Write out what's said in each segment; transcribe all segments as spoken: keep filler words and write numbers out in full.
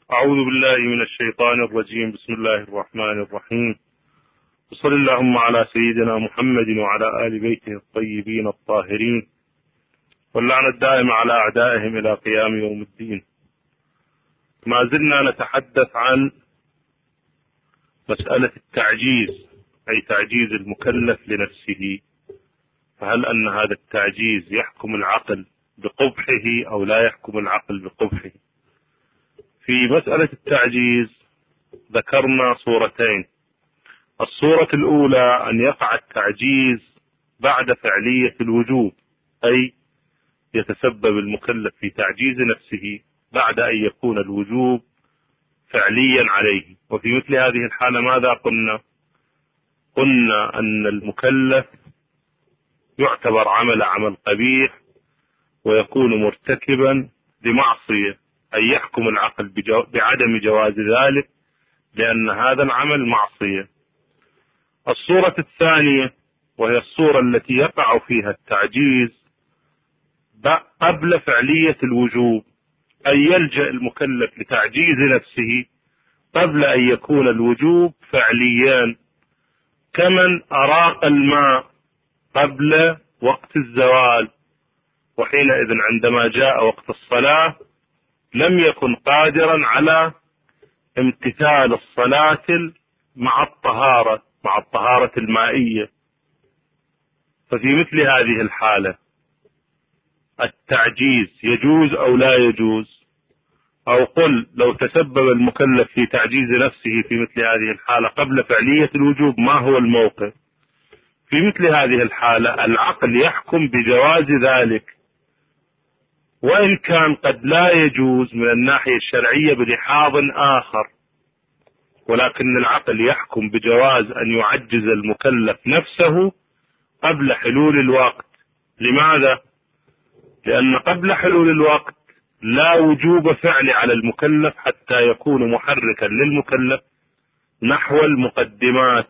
أعوذ بالله من الشيطان الرجيم. بسم الله الرحمن الرحيم. وصل اللهم على سيدنا محمد وعلى آل بيته الطيبين الطاهرين، واللعنة الدائمة على أعدائهم إلى قيام يوم الدين. ما زلنا نتحدث عن مسألة التعجيز، أي تعجيز المكلف لنفسه. فهل أن هذا التعجيز يحكم العقل بقبحه أو لا يحكم العقل بقبحه؟ في مسألة التعجيز ذكرنا صورتين. الصورة الأولى أن يقع التعجيز بعد فعلية الوجوب، أي يتسبب المكلف في تعجيز نفسه بعد أن يكون الوجوب فعليا عليه. وفي مثل هذه الحالة ماذا قلنا؟ قلنا أن المكلف يعتبر عمل عمل قبيح ويكون مرتكبا لمعصية، أي يحكم العقل بعدم جواز ذلك لأن هذا العمل معصية. الصورة الثانية وهي الصورة التي يقع فيها التعجيز قبل فعلية الوجوب، أي يلجأ المكلف لتعجيز نفسه قبل أن يكون الوجوب فعليا، كمن أراق الماء قبل وقت الزوال، وحينئذ عندما جاء وقت الصلاة لم يكن قادرا على امتثال الصلاة مع الطهارة مع الطهارة المائية. ففي مثل هذه الحالة التعجيز يجوز أو لا يجوز؟ أو قل لو تسبب المكلف في تعجيز نفسه في مثل هذه الحالة قبل فعلية الوجوب ما هو الموقف؟ في مثل هذه الحالة العقل يحكم بجواز ذلك، وإن كان قد لا يجوز من الناحية الشرعية بلحاظ آخر، ولكن العقل يحكم بجواز أن يعجز المكلف نفسه قبل حلول الوقت. لماذا؟ لأن قبل حلول الوقت لا وجوب فعل على المكلف حتى يكون محركا للمكلف نحو المقدمات،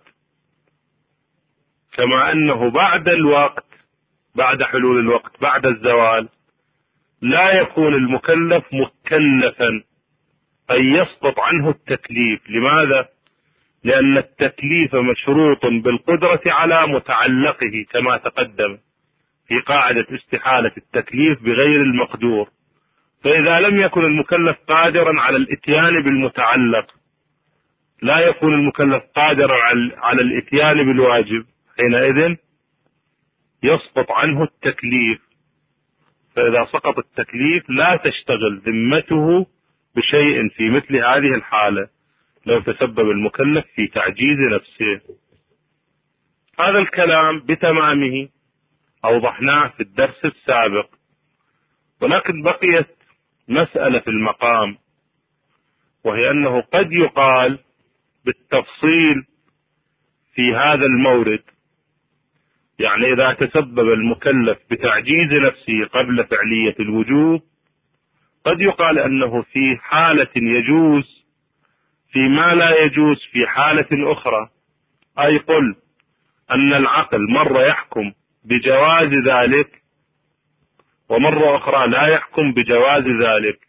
كما أنه بعد الوقت بعد حلول الوقت بعد الزوال لا يكون المكلف مكلفا، أي يسقط عنه التكليف. لماذا؟ لأن التكليف مشروط بالقدرة على متعلقه كما تقدم في قاعدة استحالة التكليف بغير المقدور. فإذا لم يكن المكلف قادرا على الاتيان بالمتعلق لا يكون المكلف قادرا على الاتيان بالواجب، حينئذ يسقط عنه التكليف. فإذا سقط التكليف لا تشتغل ذمته بشيء في مثل هذه الحالة لو تسبب المكلف في تعجيز نفسه. هذا الكلام بتمامه أوضحناه في الدرس السابق، ولكن بقيت مسألة في المقام، وهي أنه قد يقال بالتفصيل في هذا المورد، يعني إذا تسبب المكلف بتعجيز نفسه قبل فعلية الوجوب قد يقال أنه في حالة يجوز فيما لا يجوز في حالة أخرى. أي قل أن العقل مرة يحكم بجواز ذلك ومرة أخرى لا يحكم بجواز ذلك.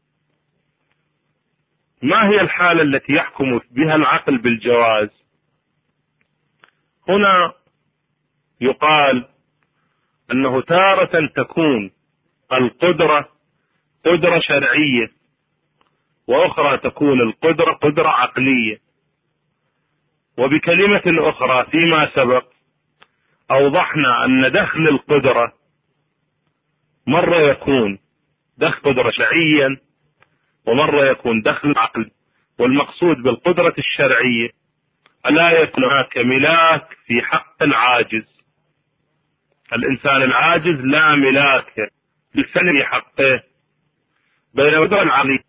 ما هي الحالة التي يحكم بها العقل بالجواز؟ هنا يقال أنه تارة تكون القدرة قدرة شرعية، وأخرى تكون القدرة قدرة عقلية. وبكلمة أخرى فيما سبق أوضحنا أن دخل القدرة مرة يكون دخل قدرة شرعيا ومرة يكون دخل عقل. والمقصود بالقدرة الشرعية ألا يكون هناك ملاك في حق العاجز. الإنسان العاجز لا ملاك للفعل في حقه، بينما القدرة العقلية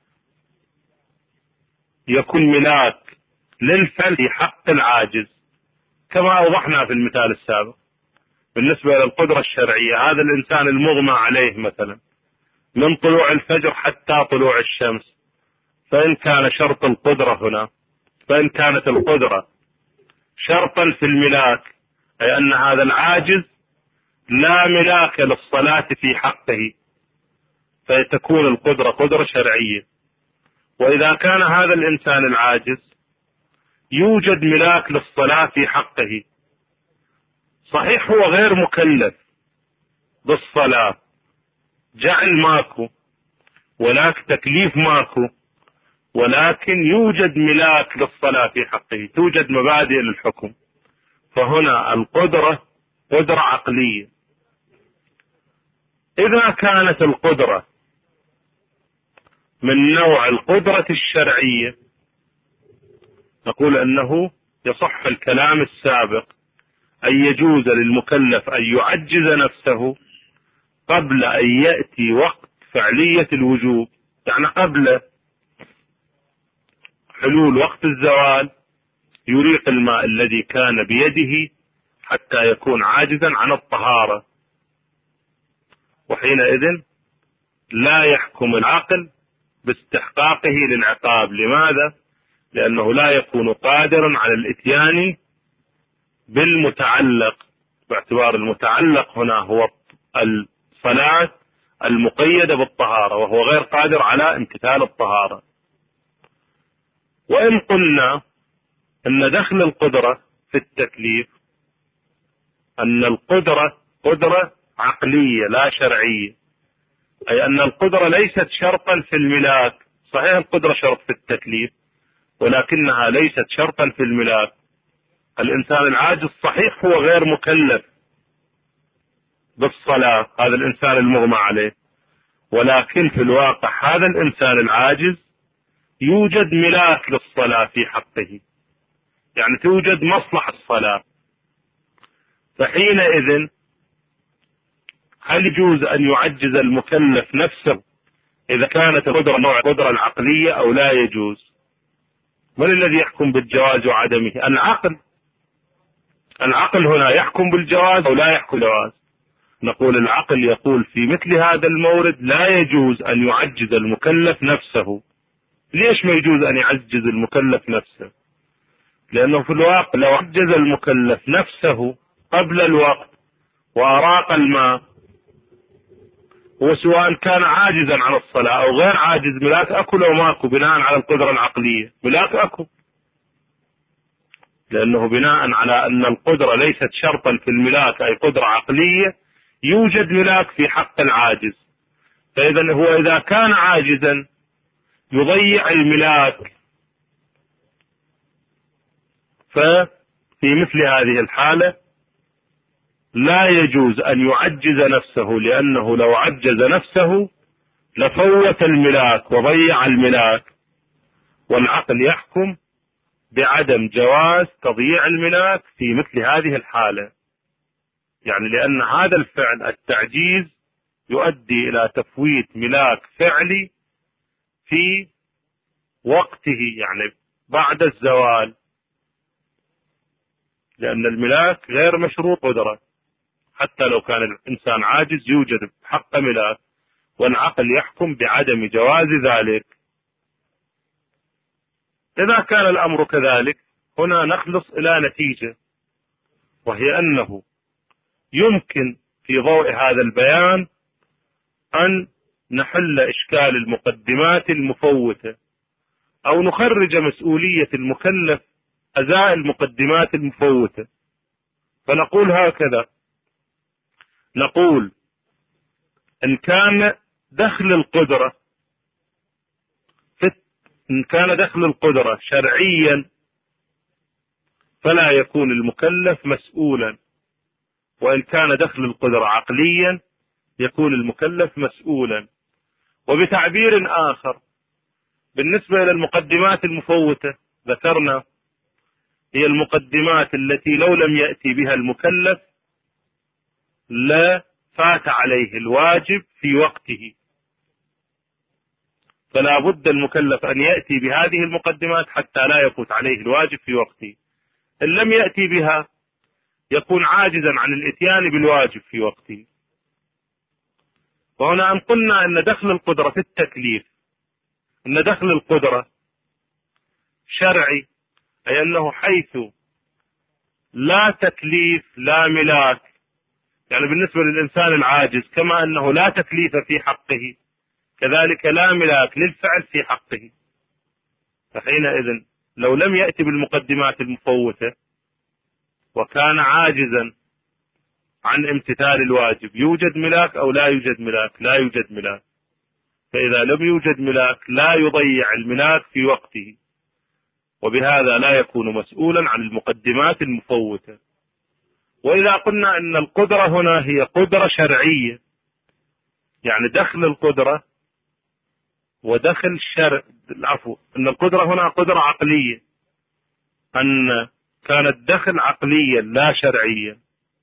يكون ملاك للفعل في حق العاجز، كما أوضحنا في المثال السابق. بالنسبة للقدرة الشرعية هذا الإنسان المغمى عليه مثلا من طلوع الفجر حتى طلوع الشمس، فإن كان شرط القدرة هنا فإن كانت القدرة شرطا في الملاك، أي أن هذا العاجز لا ملاك للصلاة في حقه، فتكون القدرة قدرة شرعية. وإذا كان هذا الإنسان العاجز يوجد ملاك للصلاة في حقه، صحيح هو غير مكلف بالصلاة، جعل ماكو ولكن تكليف ماكو، ولكن يوجد ملاك للصلاة في حقه، توجد مبادئ للحكم. فهنا القدرة قدرة عقلية. إذا كانت القدرة من نوع القدرة الشرعية نقول أنه يصح الكلام السابق أن يجوز للمكلف أن يعجز نفسه قبل أن يأتي وقت فعلية الوجوب، يعني قبل حلول وقت الزوال يريق الماء الذي كان بيده حتى يكون عاجزا عن الطهارة، وحينئذ لا يحكم العقل باستحقاقه للعقاب. لماذا؟ لأنه لا يكون قادرا على الإتيان بالمتعلق، باعتبار المتعلق هنا هو الصلاة المقيدة بالطهارة، وهو غير قادر على امتثال الطهارة. وإن قلنا أن دخل القدرة في التكليف أن القدرة قدرة عقلية لا شرعية، أي أن القدرة ليست شرطا في الملاك، صحيح القدرة شرط في التكليف ولكنها ليست شرطا في الملاك. الإنسان العاجز صحيح هو غير مكلف بالصلاة، هذا الإنسان المغمى عليه، ولكن في الواقع هذا الإنسان العاجز يوجد ملاك للصلاة في حقه، يعني توجد مصلحة الصلاة. فحينئذ هل يجوز أن يعجز المكلف نفسه إذا كانت القدرة نوع القدرة العقلية أو لا يجوز؟ من الذي يحكم بالجواز وعدمه؟ العقل. العقل هنا يحكم بالجواز أو لا يحكم بالجواز؟ نقول العقل يقول في مثل هذا المورد لا يجوز أن يعجز المكلف نفسه. ليش ما يجوز أن يعجز المكلف نفسه؟ لأنه في الواقع لو عجز المكلف نفسه قبل الوقت وأراق الماء، وسواء كان عاجزا عن الصلاة أو غير عاجز ملاك أكو لو ماكو بناء على القدرة العقلية، ملاك أكو، لأنه بناء على أن القدرة ليست شرطا في الملاك أي قدرة عقلية يوجد ملاك في حق العاجز. فإذا هو إذا كان عاجزا يضيع الملاك، ففي مثل هذه الحالة لا يجوز أن يعجز نفسه، لأنه لو عجز نفسه لفوت الملاك وضيع الملاك، والعقل يحكم بعدم جواز تضييع الملاك في مثل هذه الحالة، يعني لأن هذا الفعل التعجيز يؤدي إلى تفويت ملاك فعلي في وقته، يعني بعد الزوال، لأن الملاك غير مشروط قدرة، حتى لو كان الإنسان عاجز يوجد حق ملاك، والعقل يحكم بعدم جواز ذلك. إذا كان الأمر كذلك هنا نخلص إلى نتيجة، وهي أنه يمكن في ضوء هذا البيان أن نحل إشكال المقدمات المفوتة، أو نخرج مسؤولية المكلف أزاء المقدمات المفوتة. فنقول هكذا، نقول إن كان دخل القدرة إن كان دخل القدرة شرعيا فلا يكون المكلف مسؤولا، وإن كان دخل القدرة عقليا يكون المكلف مسؤولا. وبتعبير آخر بالنسبة إلى المقدمات المفوتة ذكرنا هي المقدمات التي لو لم يأتي بها المكلف لا فات عليه الواجب في وقته، فلا بد المكلف أن يأتي بهذه المقدمات حتى لا يفوت عليه الواجب في وقته. إن لم يأتي بها يكون عاجزا عن الإتيان بالواجب في وقته. وهنا أن قلنا أن دخل القدرة في التكليف أن دخل القدرة شرعي، أي أنه حيث لا تكليف لا ملاك، يعني بالنسبة للإنسان العاجز كما أنه لا تكليف في حقه كذلك لا ملاك للفعل في حقه. فحينئذ لو لم يأتي بالمقدمات المفوتة وكان عاجزا عن امتثال الواجب، يوجد ملاك أو لا يوجد ملاك؟ لا يوجد ملاك. فإذا لم يوجد ملاك لا يضيع الملاك في وقته، وبهذا لا يكون مسؤولا عن المقدمات المفوتة. وإذا قلنا أن القدرة هنا هي قدرة شرعية، يعني دخل القدرة ودخل الشرع، العفو، أن القدرة هنا قدرة عقلية، أن كان الدخل عقليا لا شرعيا،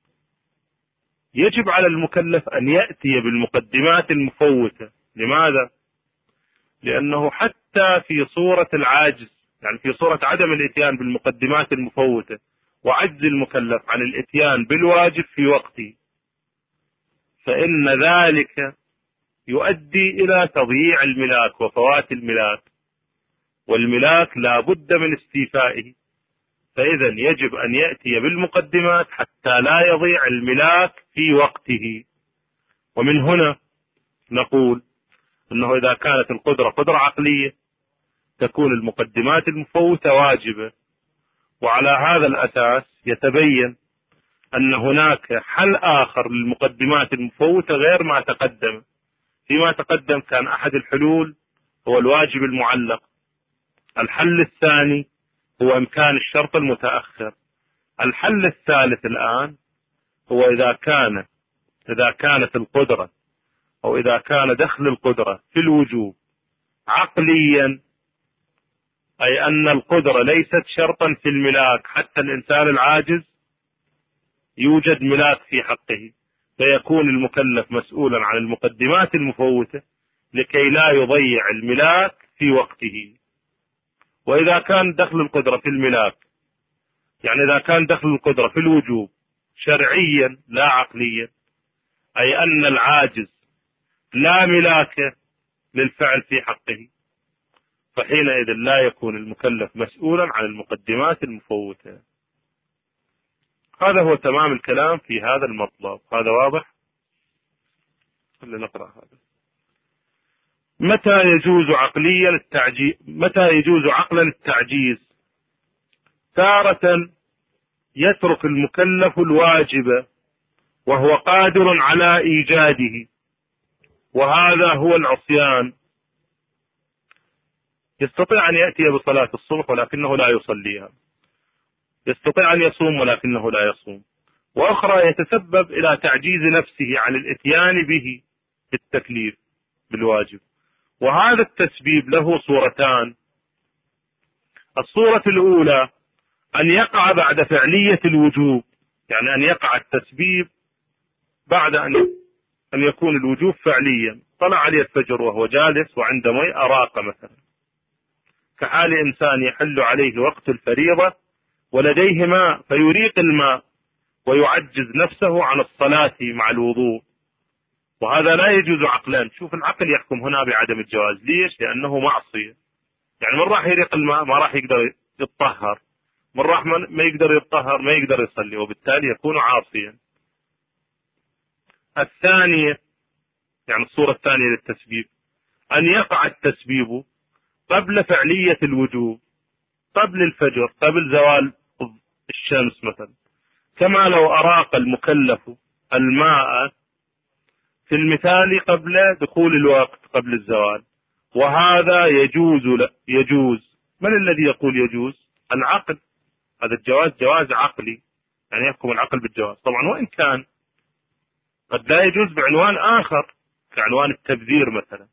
يجب على المكلف أن يأتي بالمقدمات المفوتة. لماذا؟ لأنه حتى في صورة العاجز، يعني في صورة عدم الإتيان بالمقدمات المفوتة وعجز المكلف عن الإتيان بالواجب في وقته، فإن ذلك يؤدي إلى تضييع الملاك وفوات الملاك، والملاك لا بد من استيفائه. فإذا يجب أن يأتي بالمقدمات حتى لا يضيع الملاك في وقته. ومن هنا نقول أنه إذا كانت القدرة قدرة عقلية تكون المقدمات المفوتة واجبة. وعلى هذا الأساس يتبين أن هناك حل آخر للمقدمات المفوتة غير ما تقدم. فيما تقدم كان أحد الحلول هو الواجب المعلق، الحل الثاني هو إمكان الشرط المتأخر، الحل الثالث الآن هو إذا كان إذا كانت القدرة أو إذا كان دخل القدرة في الوجوب عقليا، أي أن القدرة ليست شرطا في الملاك، حتى الإنسان العاجز يوجد ملاك في حقه، فيكون المكلف مسؤولا عن المقدمات المفوتة لكي لا يضيع الملاك في وقته. وإذا كان دخل القدرة في الملاك، يعني إذا كان دخل القدرة في الوجوب شرعيا لا عقليا، أي أن العاجز لا ملاك للفعل في حقه، فحينئذ لا يكون المكلف مسؤولا عن المقدمات المفوتة. هذا هو تمام الكلام في هذا المطلب. هذا واضح؟ خلينا نقرأ هذا. متى يجوز عقليا التعجيز متى يجوز عقلا التعجيز؟ تارة يترك المكلف الواجب وهو قادر على إيجاده، وهذا هو العصيان. يستطيع أن يأتي بصلاة الصبح ولكنه لا يصليها، يستطيع أن يصوم ولكنه لا يصوم، وأخرى يتسبب إلى تعجيز نفسه عن الإتيان به بالتكليف بالواجب. وهذا التسبيب له صورتان. الصورة الأولى أن يقع بعد فعلية الوجوب، يعني أن يقع التسبيب بعد أن أن يكون الوجوب فعليا. طلع عليه الفجر وهو جالس وعند ماء أراق مثلا، كحال إنسان يحل عليه وقت الفريضة ولديه ماء فيريق الماء ويعجز نفسه عن الصلاة مع الوضوء، وهذا لا يجوز عقلا. شوف العقل يحكم هنا بعدم الجواز. ليش؟ لأنه معصية. يعني من راح يريق الماء ما راح يقدر يتطهر، من راح ما يقدر يتطهر ما يقدر يصلي، وبالتالي يكون عاصيا. الثانية، يعني الصورة الثانية للتسبيب، أن يقع التسبيب قبل فعلية الوجوب، قبل الفجر، قبل زوال الشمس مثلا، كما لو أراق المكلف الماء في المثال قبل دخول الوقت، قبل الزوال، وهذا يجوز. لا يجوز. من الذي يقول يجوز؟ العقل. هذا الجواز جواز عقلي، يعني يحكم العقل بالجواز. طبعا وإن كان قد لا يجوز بعنوان آخر كعنوان التبذير مثلا،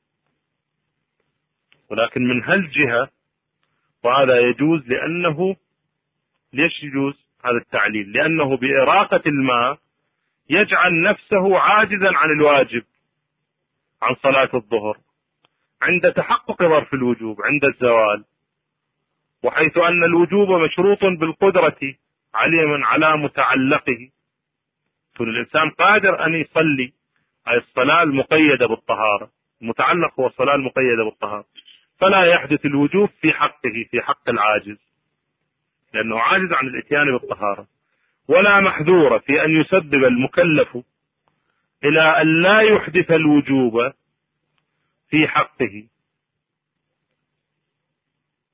ولكن من هالجهة وهذا يجوز. لأنه ليش يجوز هذا التعليل؟ لأنه بإراقة الماء يجعل نفسه عاجزا عن الواجب، عن صلاة الظهر عند تحقق ظرف الوجوب عند الزوال، وحيث أن الوجوب مشروط بالقدرة علما على متعلقه، يكون الإنسان قادر أن يصلي، أي الصلاة المقيدة بالطهارة، المتعلق هو الصلاة المقيدة بالطهارة، فلا يحدث الوجوب في حقه، في حق العاجز، لأنه عاجز عن الإتيان بالطهارة. ولا محذور في أن يسبب المكلف إلى أن لا يحدث الوجوب في حقه،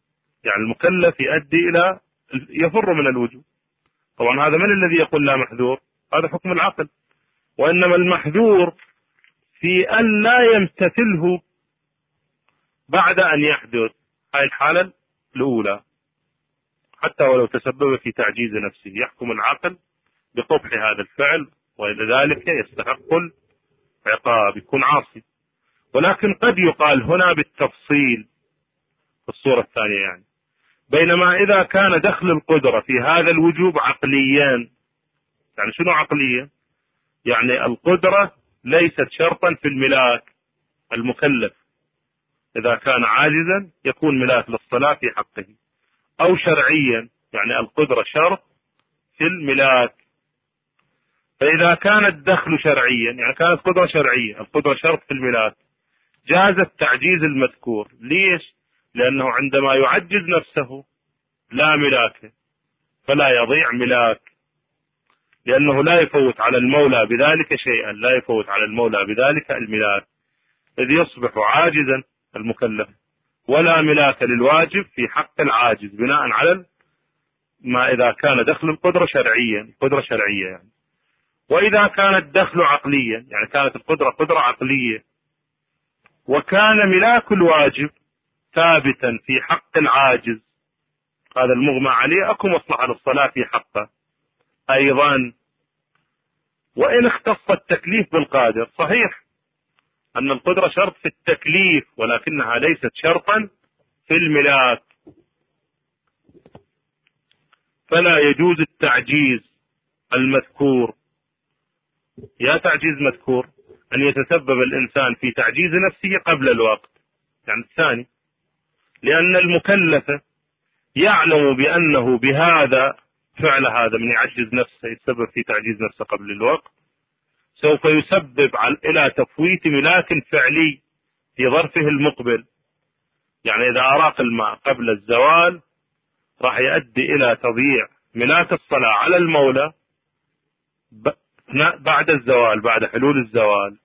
يعني المكلف يؤدي إلى يفر من الوجوب. طبعا هذا من الذي يقول لا محذور؟ هذا حكم العقل. وإنما المحذور في أن لا يمتثله بعد أن يحدث. هاي الحالة الأولى حتى ولو تسبب في تعجيز نفسه يحكم العقل بقبح هذا الفعل، ولذلك يستحق العقاب، يكون عاصي. ولكن قد يقال هنا بالتفصيل في الصورة الثانية، يعني بينما إذا كان دخل القدرة في هذا الوجوب عقليا. يعني شنو عقليا؟ يعني القدرة ليست شرطا في الملاك المكلف، إذا كان عاجزا يكون ملاك للصلاة في حقه. أو شرعيا، يعني القدرة شرط في الملاك. فإذا كان الدخل شرعيا، يعني كانت قدرة شرعية، القدرة شرط في الملاك، جاز التعجيز المذكور. ليش؟ لأنه عندما يعجز نفسه لا ملاك، فلا يضيع ملاك، لأنه لا يفوت على المولى بذلك شيئا، لا يفوت على المولى بذلك الملاك، إذ يصبح عاجزا المكلف، ولا ملاك للواجب في حق العاجز بناء على ما إذا كان دخل القدرة شرعيا، قدرة شرعية يعني. وإذا كان الدخل عقليا، يعني كانت القدرة قدرة عقلية، وكان ملاك الواجب ثابتا في حق العاجز، هذا المغمى عليه أكو مصلحة للصلاة في حقه أيضا. وإن اختص التكليف بالقادر، صحيح أن القدرة شرط في التكليف، ولكنها ليست شرطا في الملاك، فلا يجوز التعجيز المذكور. يا تعجيز مذكور أن يتسبب الإنسان في تعجيز نفسه قبل الوقت، يعني الثاني، لأن المكلف يعلم بأنه بهذا فعل هذا من يعجز نفسه، يتسبب في تعجيز نفسه قبل الوقت، سوف يسبب إلى تفويت ملاك فعلي في ظرفه المقبل. يعني إذا أراق الماء قبل الزوال راح يؤدي إلى تضييع ملاك الصلاة على المولى بعد الزوال، بعد حلول الزوال.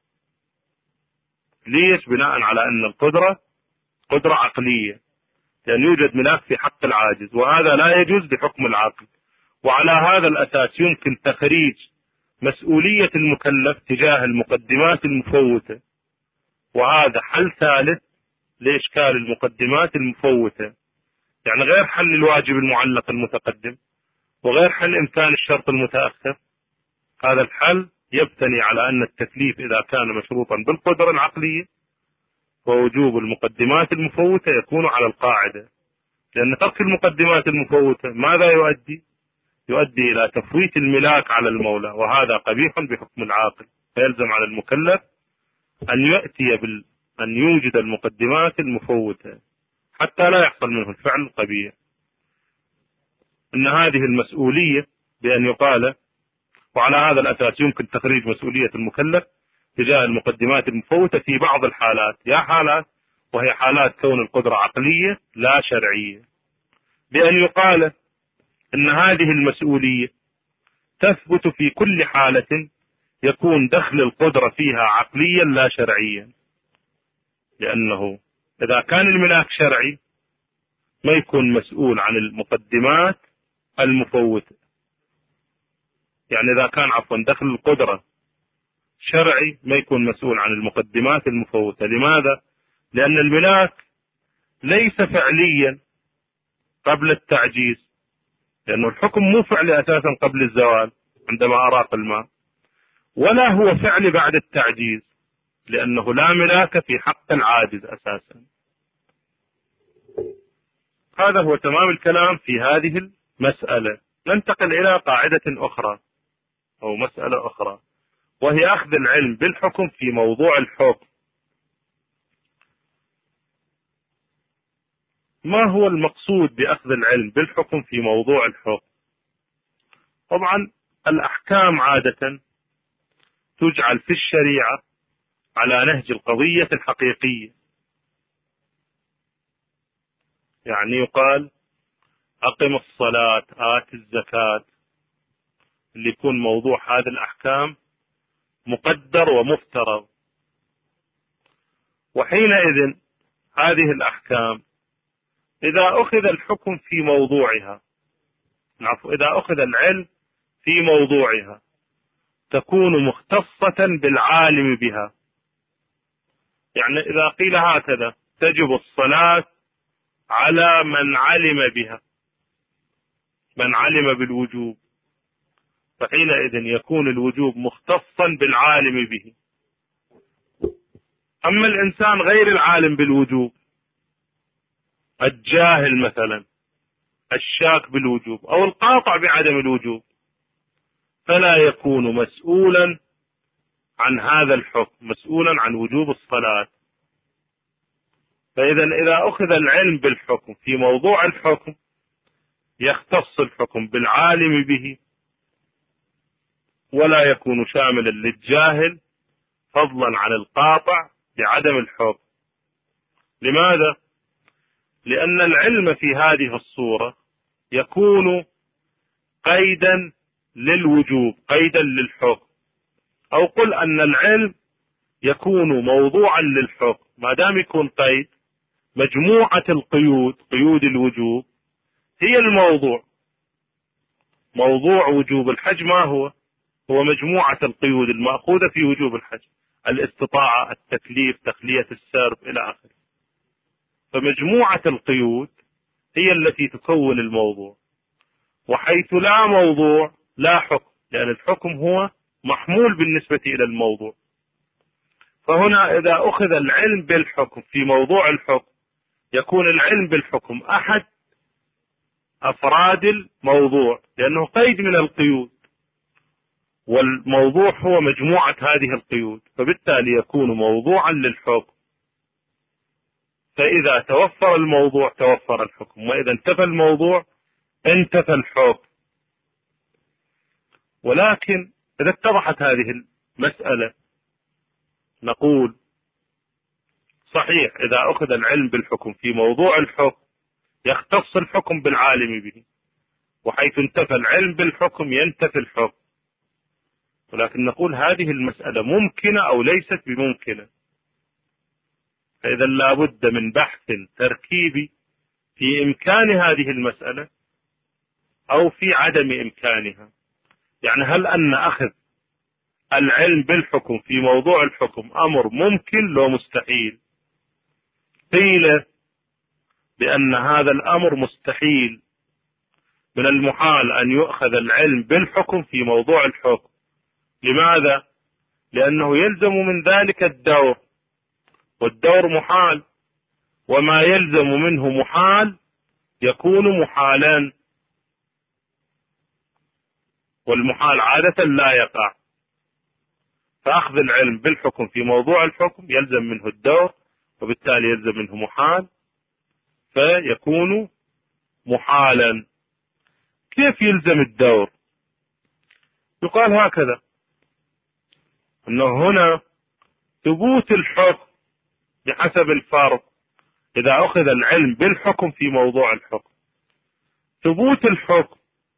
ليش؟ بناء على أن القدرة قدرة عقلية، لأن يوجد ملاك في حق العاجز، وهذا لا يجوز بحكم العقل. وعلى هذا الأساس يمكن تخريج مسؤولية المكلف تجاه المقدمات المفوتة، وهذا حل ثالث لإشكال المقدمات المفوتة، يعني غير حل الواجب المعلق المتقدم وغير حل إمكان الشرط المتأخر. هذا الحل يبتني على أن التكليف إذا كان مشروطا بالقدرة العقلية، ووجوب المقدمات المفوتة يكون على القاعدة، لأن ترك المقدمات المفوتة ماذا يؤدي؟ يؤدي إلى تفويت الملاك على المولى، وهذا قبيح بحكم العاقل. فيلزم على المكلف أن يأتي بال أن يوجد المقدمات المفوتة حتى لا يحصل منه الفعل القبيح. إن هذه المسؤولية بأن يقال، وعلى هذا الأساس يمكن تخريج مسؤولية المكلف تجاه المقدمات المفوتة في بعض الحالات، يا حالات وهي حالات كون القدرة عقلية لا شرعية، بأن يقال إن هذه المسؤولية تثبت في كل حالة يكون دخل القدرة فيها عقليا لا شرعيا، لأنه إذا كان الملاك شرعي ما يكون مسؤول عن المقدمات المفوتة. يعني إذا كان عفوا دخل القدرة شرعي ما يكون مسؤول عن المقدمات المفوتة. لماذا؟ لأن الملاك ليس فعليا قبل التعجيز، لأنه الحكم مو فعلي أساسا قبل الزوال عندما أراق الماء، ولا هو فعلي بعد التعجيز، لأنه لا ملاك في حق العاجز أساسا. هذا هو تمام الكلام في هذه المسألة. ننتقل إلى قاعدة أخرى أو مسألة أخرى، وهي أخذ العلم بالحكم في موضوع الحكم. ما هو المقصود بأخذ العلم بالحكم في موضوع الحكم؟ طبعا الأحكام عادة تجعل في الشريعة على نهج القضية الحقيقية، يعني يقال أقم الصلاة، آت الزكاة، اللي يكون موضوع هذه الأحكام مقدر ومفترض. وحينئذ هذه الأحكام إذا أخذ الحكم في موضوعها، العفو، إذا أخذ العلم في موضوعها تكون مختصة بالعالم بها. يعني إذا قيل هكذا تجب الصلاة على من علم بها، من علم بالوجوب، فحينئذ يكون الوجوب مختصا بالعالم به. أما الإنسان غير العالم بالوجوب، الجاهل مثلا، الشاك بالوجوب أو القاطع بعدم الوجوب، فلا يكون مسؤولا عن هذا الحكم، مسؤولا عن وجوب الصلاة. فإذا إذا أخذ العلم بالحكم في موضوع الحكم يختص الحكم بالعالم به، ولا يكون شاملا للجاهل فضلا عن القاطع بعدم الحكم. لماذا؟ لأن العلم في هذه الصورة يكون قيدا للوجوب، قيدا للحكم، أو قل أن العلم يكون موضوعا للحكم. ما دام يكون قيد، مجموعة القيود، قيود الوجوب هي الموضوع. موضوع وجوب الحج ما هو؟ هو مجموعة القيود المأخوذة في وجوب الحج، الاستطاعة، التكليف، تخلية السرب إلى آخره. فمجموعة القيود هي التي تكون الموضوع، وحيث لا موضوع لا حكم، لأن الحكم هو محمول بالنسبة إلى الموضوع. فهنا إذا أخذ العلم بالحكم في موضوع الحكم يكون العلم بالحكم أحد أفراد الموضوع، لأنه قيد من القيود، والموضوع هو مجموعة هذه القيود، فبالتالي يكون موضوعا للحكم. فإذا توفر الموضوع توفر الحكم، وإذا انتفى الموضوع انتفى الحكم. ولكن إذا اتضحت هذه المسألة نقول صحيح إذا أخذ العلم بالحكم في موضوع الحكم يختص الحكم بالعالم به، وحيث انتفى العلم بالحكم ينتفي الحكم. ولكن نقول هذه المسألة ممكنة أو ليست بممكنة، فإذا لابد من بحث تركيبي في إمكان هذه المسألة أو في عدم إمكانها. يعني هل أن أخذ العلم بالحكم في موضوع الحكم أمر ممكن لو مستحيل؟ قيل بأن هذا الأمر مستحيل، من المحال أن يؤخذ العلم بالحكم في موضوع الحكم. لماذا؟ لأنه يلزم من ذلك الدور، والدور محال، وما يلزم منه محال يكون محالا، والمحال عادة لا يقع. فأخذ العلم بالحكم في موضوع الحكم يلزم منه الدور، وبالتالي يلزم منه محال، فيكون محالا. كيف يلزم الدور؟ يقال هكذا، أنه هنا ثبوت الحكم بحسب الفرض. إذا أخذ العلم بالحكم في موضوع الحكم، ثبوت الحكم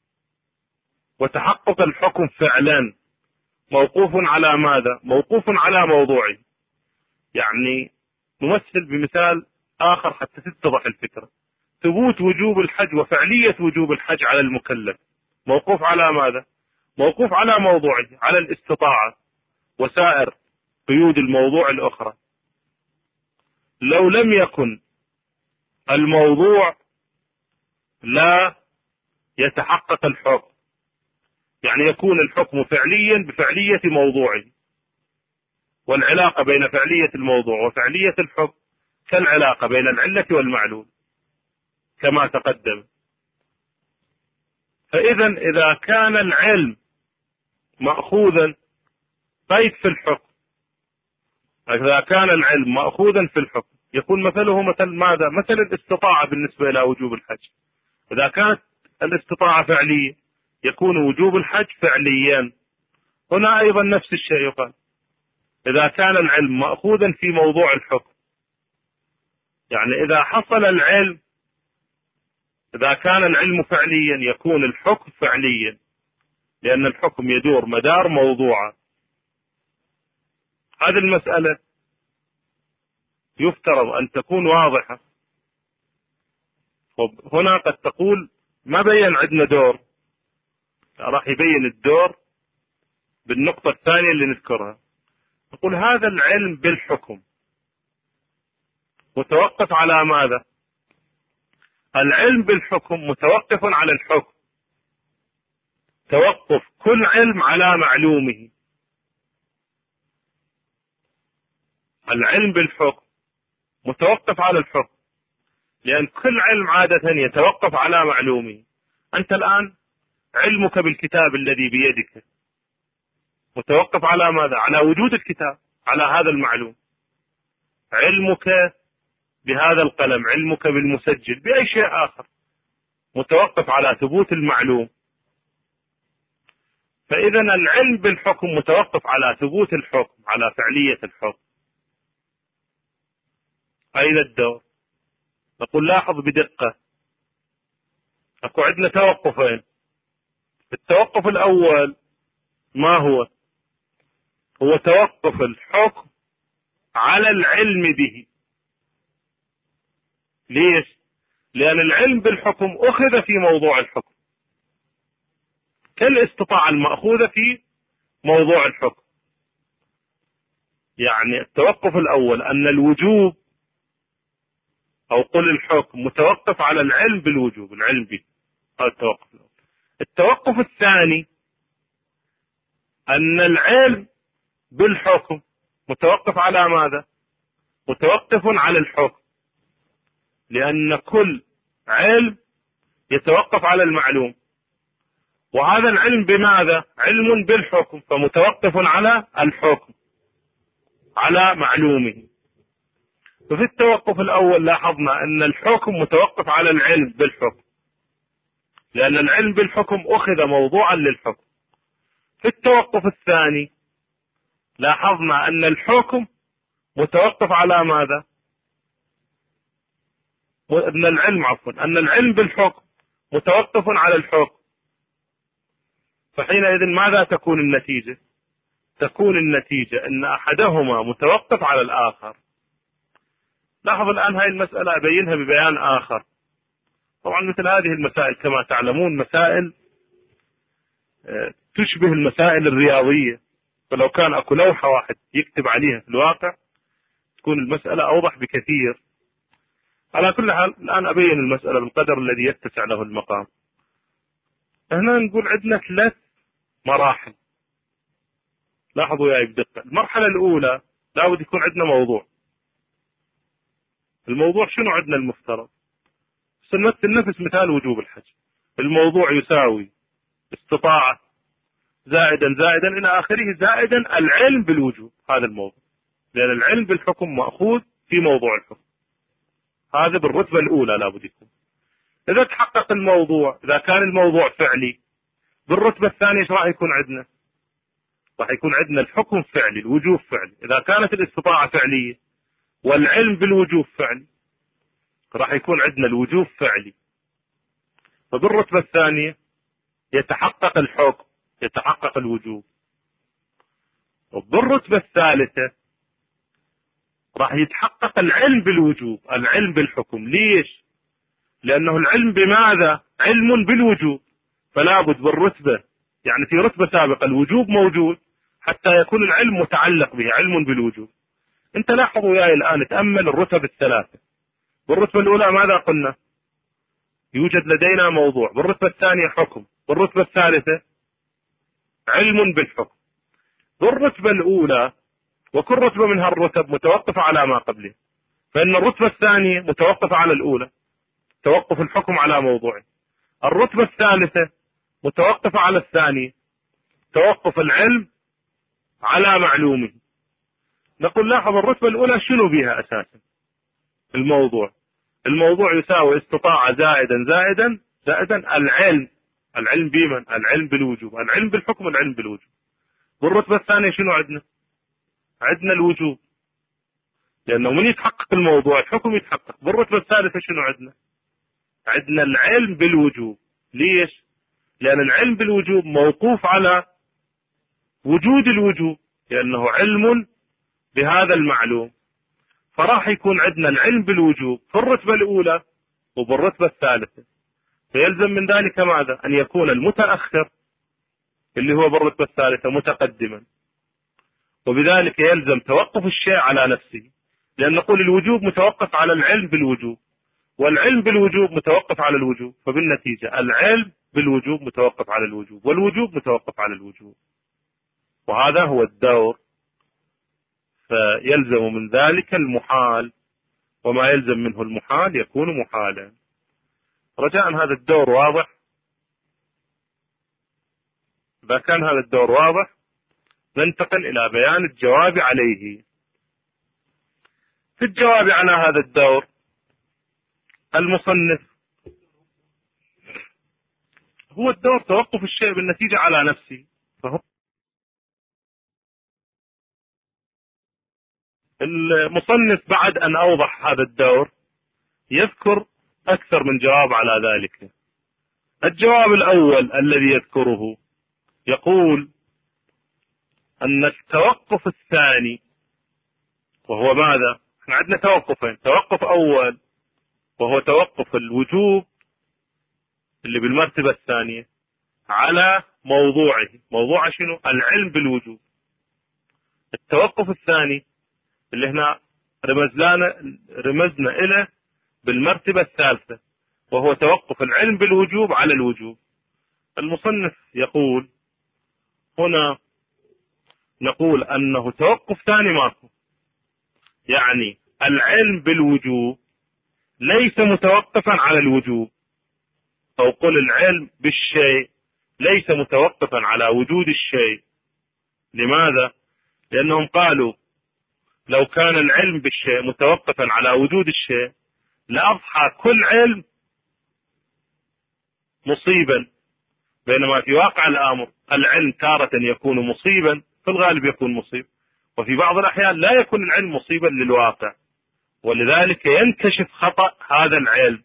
وتحقق الحكم فعلا موقوف على ماذا؟ موقوف على موضوعه. يعني نمثل بمثال آخر حتى تتضح الفكرة. ثبوت وجوب الحج وفعلية وجوب الحج على المكلف موقوف على ماذا؟ موقوف على موضوعه، على الاستطاعة وسائر قيود الموضوع الأخرى. لو لم يكن الموضوع لا يتحقق الحكم، يعني يكون الحكم فعليا بفعلية موضوعه، والعلاقة بين فعلية الموضوع وفعلية الحكم كالعلاقة بين العلة والمعلول كما تقدم. فإذا إذا كان العلم مأخوذا قيد في الحكم، إذا كان العلم مأخوذا في الحكم يكون مثله مثل ماذا؟ مثل الاستطاعة بالنسبة إلى وجوب الحج. إذا كانت الاستطاعة فعلية يكون وجوب الحج فعليا. هنا أيضا نفس الشيء يقال، إذا كان العلم مأخوذا في موضوع الحكم، يعني إذا حصل العلم، إذا كان العلم فعليا يكون الحكم فعليا، لأن الحكم يدور مدار موضوعه. هذه المسألة يفترض أن تكون واضحة. هنا قد تقول ما بين عندنا دور، راح يبين الدور بالنقطة الثانية اللي نذكرها. نقول هذا العلم بالحكم متوقف على ماذا؟ العلم بالحكم متوقف على الحكم، توقف كل علم على معلومه. العلم بالحكم متوقف على الحكم، لأن كل علم عادة يتوقف على معلومه. أنت الآن علمك بالكتاب الذي بيدك متوقف على ماذا؟ على وجود الكتاب، على هذا المعلوم. علمك بهذا القلم، علمك بالمسجل، بأي شيء آخر، متوقف على ثبوت المعلوم. فإذا العلم بالحكم متوقف على ثبوت الحكم، على فعلية الحكم. أين الدور؟ نقول لاحظ بدقة، أكو عندنا توقفين. التوقف الأول ما هو؟ هو توقف الحكم على العلم به. ليش؟ لأن العلم بالحكم أخذ في موضوع الحكم كالاستطاعة المأخوذة في موضوع الحكم. يعني التوقف الأول أن الوجوب أو قل الحكم متوقف على العلم بالوجوب، العلم به، هذا التوقف الأول. التوقف الثاني أن العلم بالحكم متوقف على ماذا؟ متوقف على الحكم، لأن كل علم يتوقف على المعلوم، وهذا العلم بماذا؟ علم بالحكم، فمتوقف على الحكم، على معلومه. ففي التوقف الأول لاحظنا أن الحكم متوقف على العلم بالحكم، لأن العلم بالحكم أخذ موضوعا للحكم. في التوقف الثاني لاحظنا أن الحكم متوقف على ماذا؟ أن العلم عفوا أن العلم بالحكم متوقف على الحكم. فحينئذ ماذا تكون النتيجة؟ تكون النتيجة أن أحدهما متوقف على الآخر. لاحظ الآن هاي المسألة أبينها ببيان آخر. طبعا مثل هذه المسائل كما تعلمون مسائل تشبه المسائل الرياضية، فلو كان أكو لوحة واحد يكتب عليها في الواقع تكون المسألة أوضح بكثير. على كل حال الآن أبين المسألة بالقدر الذي يتسع له المقام. هنا نقول عندنا ثلاث مراحل. لاحظوا يا بدقة، المرحلة الأولى لابد يكون عندنا موضوع. الموضوع شنو عندنا المفترض؟ سنمثل نفس مثال وجوب الحج. الموضوع يساوي استطاعة زائدا زائدا إلى آخره زائدا العلم بالوجوب، هذا الموضوع، لأن العلم بالحكم مأخوذ في موضوع الحكم. هذا بالرتبة الأولى لابد يكون. إذا تحقق الموضوع، إذا كان الموضوع فعلي، بالرتبة الثانية ايش راح يكون عندنا؟ راح يكون عندنا الحكم فعلي، الوجوب فعلي. إذا كانت الاستطاعة فعلية والعلم بالوجوب فعلي، راح يكون عندنا الوجوب فعلي. فبالرتبة الثانية يتحقق الحكم، يتحقق الوجوب. وبالرتبة الثالثة راح يتحقق العلم بالوجوب، العلم بالحكم. ليش؟ لأنه العلم بماذا؟ علم بالوجوب. فلا بد بالرتبة، يعني في رتبة سابقة الوجوب موجود حتى يكون العلم متعلق به، علم بالوجوب. انت لاحظوا وياي الآن، تأمل الرتب الثلاثة. بالرتبة الأولى ماذا قلنا؟ يوجد لدينا موضوع. بالرتبة الثانية حكم. بالرتبة الثالثة علم بالحكم. بالرتبة الأولى وكل رتبة من هالرتب متوقفة على ما قبله، فإن الرتبة الثانية متوقفة على الأولى، توقف الحكم على موضوعه. الرتبة الثالثة متوقفة على الثانية، توقف العلم على معلومه. نقول لاحظ الرتبة الأولى شنو بها أساسا؟ الموضوع. الموضوع يساوي استطاعة زائدا زائدا زائدا العلم. العلم بمن؟ العلم بالوجوب، العلم بالحكم، العلم بالوجوب. بالرتبة الثانية شنو عندنا؟ عندنا الوجوب، لأنه من يتحقق الموضوع الحكم يتحقق. بالرتبة الثالثة شنو عندنا؟ عندنا العلم بالوجوب. ليش؟ لأن العلم بالوجوب موقوف على وجود الوجوب، لأنه علم بهذا المعلوم. فراح يكون عندنا العلم بالوجوب في الرتبة الأولى وبالرتبة الثالثة، فيلزم من ذلك ماذا؟ أن يكون المتأخر اللي هو بالرتبة الثالثة متقدما، وبذلك يلزم توقف الشيء على نفسه، لأن نقول الوجوب متوقف على العلم بالوجوب، والعلم بالوجوب متوقف على الوجوب، فبالنتيجة العلم بالوجوب متوقف على الوجوب، والوجوب متوقف على الوجوب، وهذا هو الدور. فيلزم من ذلك المحال، وما يلزم منه المحال يكون محالا. رجاء هذا الدور واضح. إذا كان هذا الدور واضح ننتقل إلى بيان الجواب عليه. في الجواب على هذا الدور المصنف هو الدور توقف الشيء بالنتيجة على نفسه، فهو المصنف بعد أن أوضح هذا الدور يذكر أكثر من جواب على ذلك. الجواب الأول الذي يذكره يقول أن التوقف الثاني، وهو ماذا؟ احنا عندنا توقفين، توقف أول وهو توقف الوجوب اللي بالمرتبة الثانية على موضوعه، موضوع شنو؟ العلم بالوجوب. التوقف الثاني اللي هنا رمزنا رمزنا إليه بالمرتبة الثالثة، وهو توقف العلم بالوجوب على الوجوب. المصنف يقول هنا نقول أنه توقف ثاني ماكو، يعني العلم بالوجوب ليس متوقفا على الوجوب، أو قل العلم بالشيء ليس متوقفا على وجود الشيء. لماذا؟ لأنهم قالوا لو كان العلم بالشيء متوقفا على وجود الشيء لأصبح كل علم مصيبا، بينما في واقع الأمر العلم تارة يكون مصيبا، في الغالب يكون مصيب، وفي بعض الأحيان لا يكون العلم مصيبا للواقع، ولذلك ينكشف خطأ هذا العلم.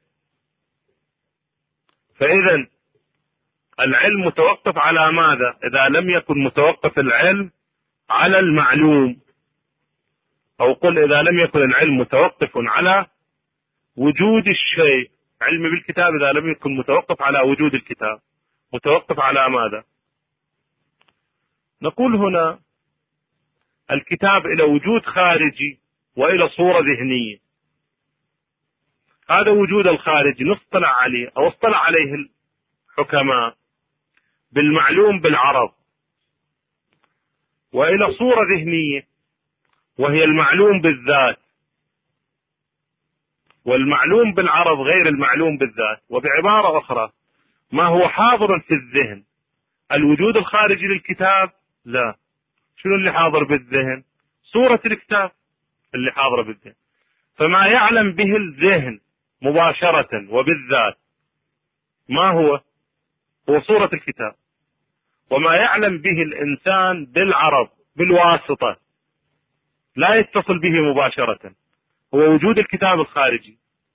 فإذا العلم متوقف على ماذا؟ إذا لم يكن متوقف العلم على المعلوم، أو قل إذا لم يكن العلم متوقف على وجود الشيء، علم بالكتاب إذا لم يكن متوقف على وجود الكتاب، متوقف على ماذا؟ نقول هنا الكتاب إلى وجود خارجي وإلى صورة ذهنية. هذا وجود الخارجي نصطلع عليه أو اصطلع عليه الحكماء بالمعلوم بالعرض، وإلى صورة ذهنية وهي المعلوم بالذات، والمعلوم بالعرض غير المعلوم بالذات. وبعبارة أخرى ما هو حاضر في الذهن الوجود الخارجي للكتاب لا، شنو اللي حاضر بالذهن؟ صورة الكتاب اللي حاضرة بالذهن. فما يعلم به الذهن مباشرة وبالذات ما هو؟ هو صورة الكتاب. وما يعلم به الإنسان بالعرض بالواسطة لا يتصل به مباشرة، هو وجود الكتاب الخارجي.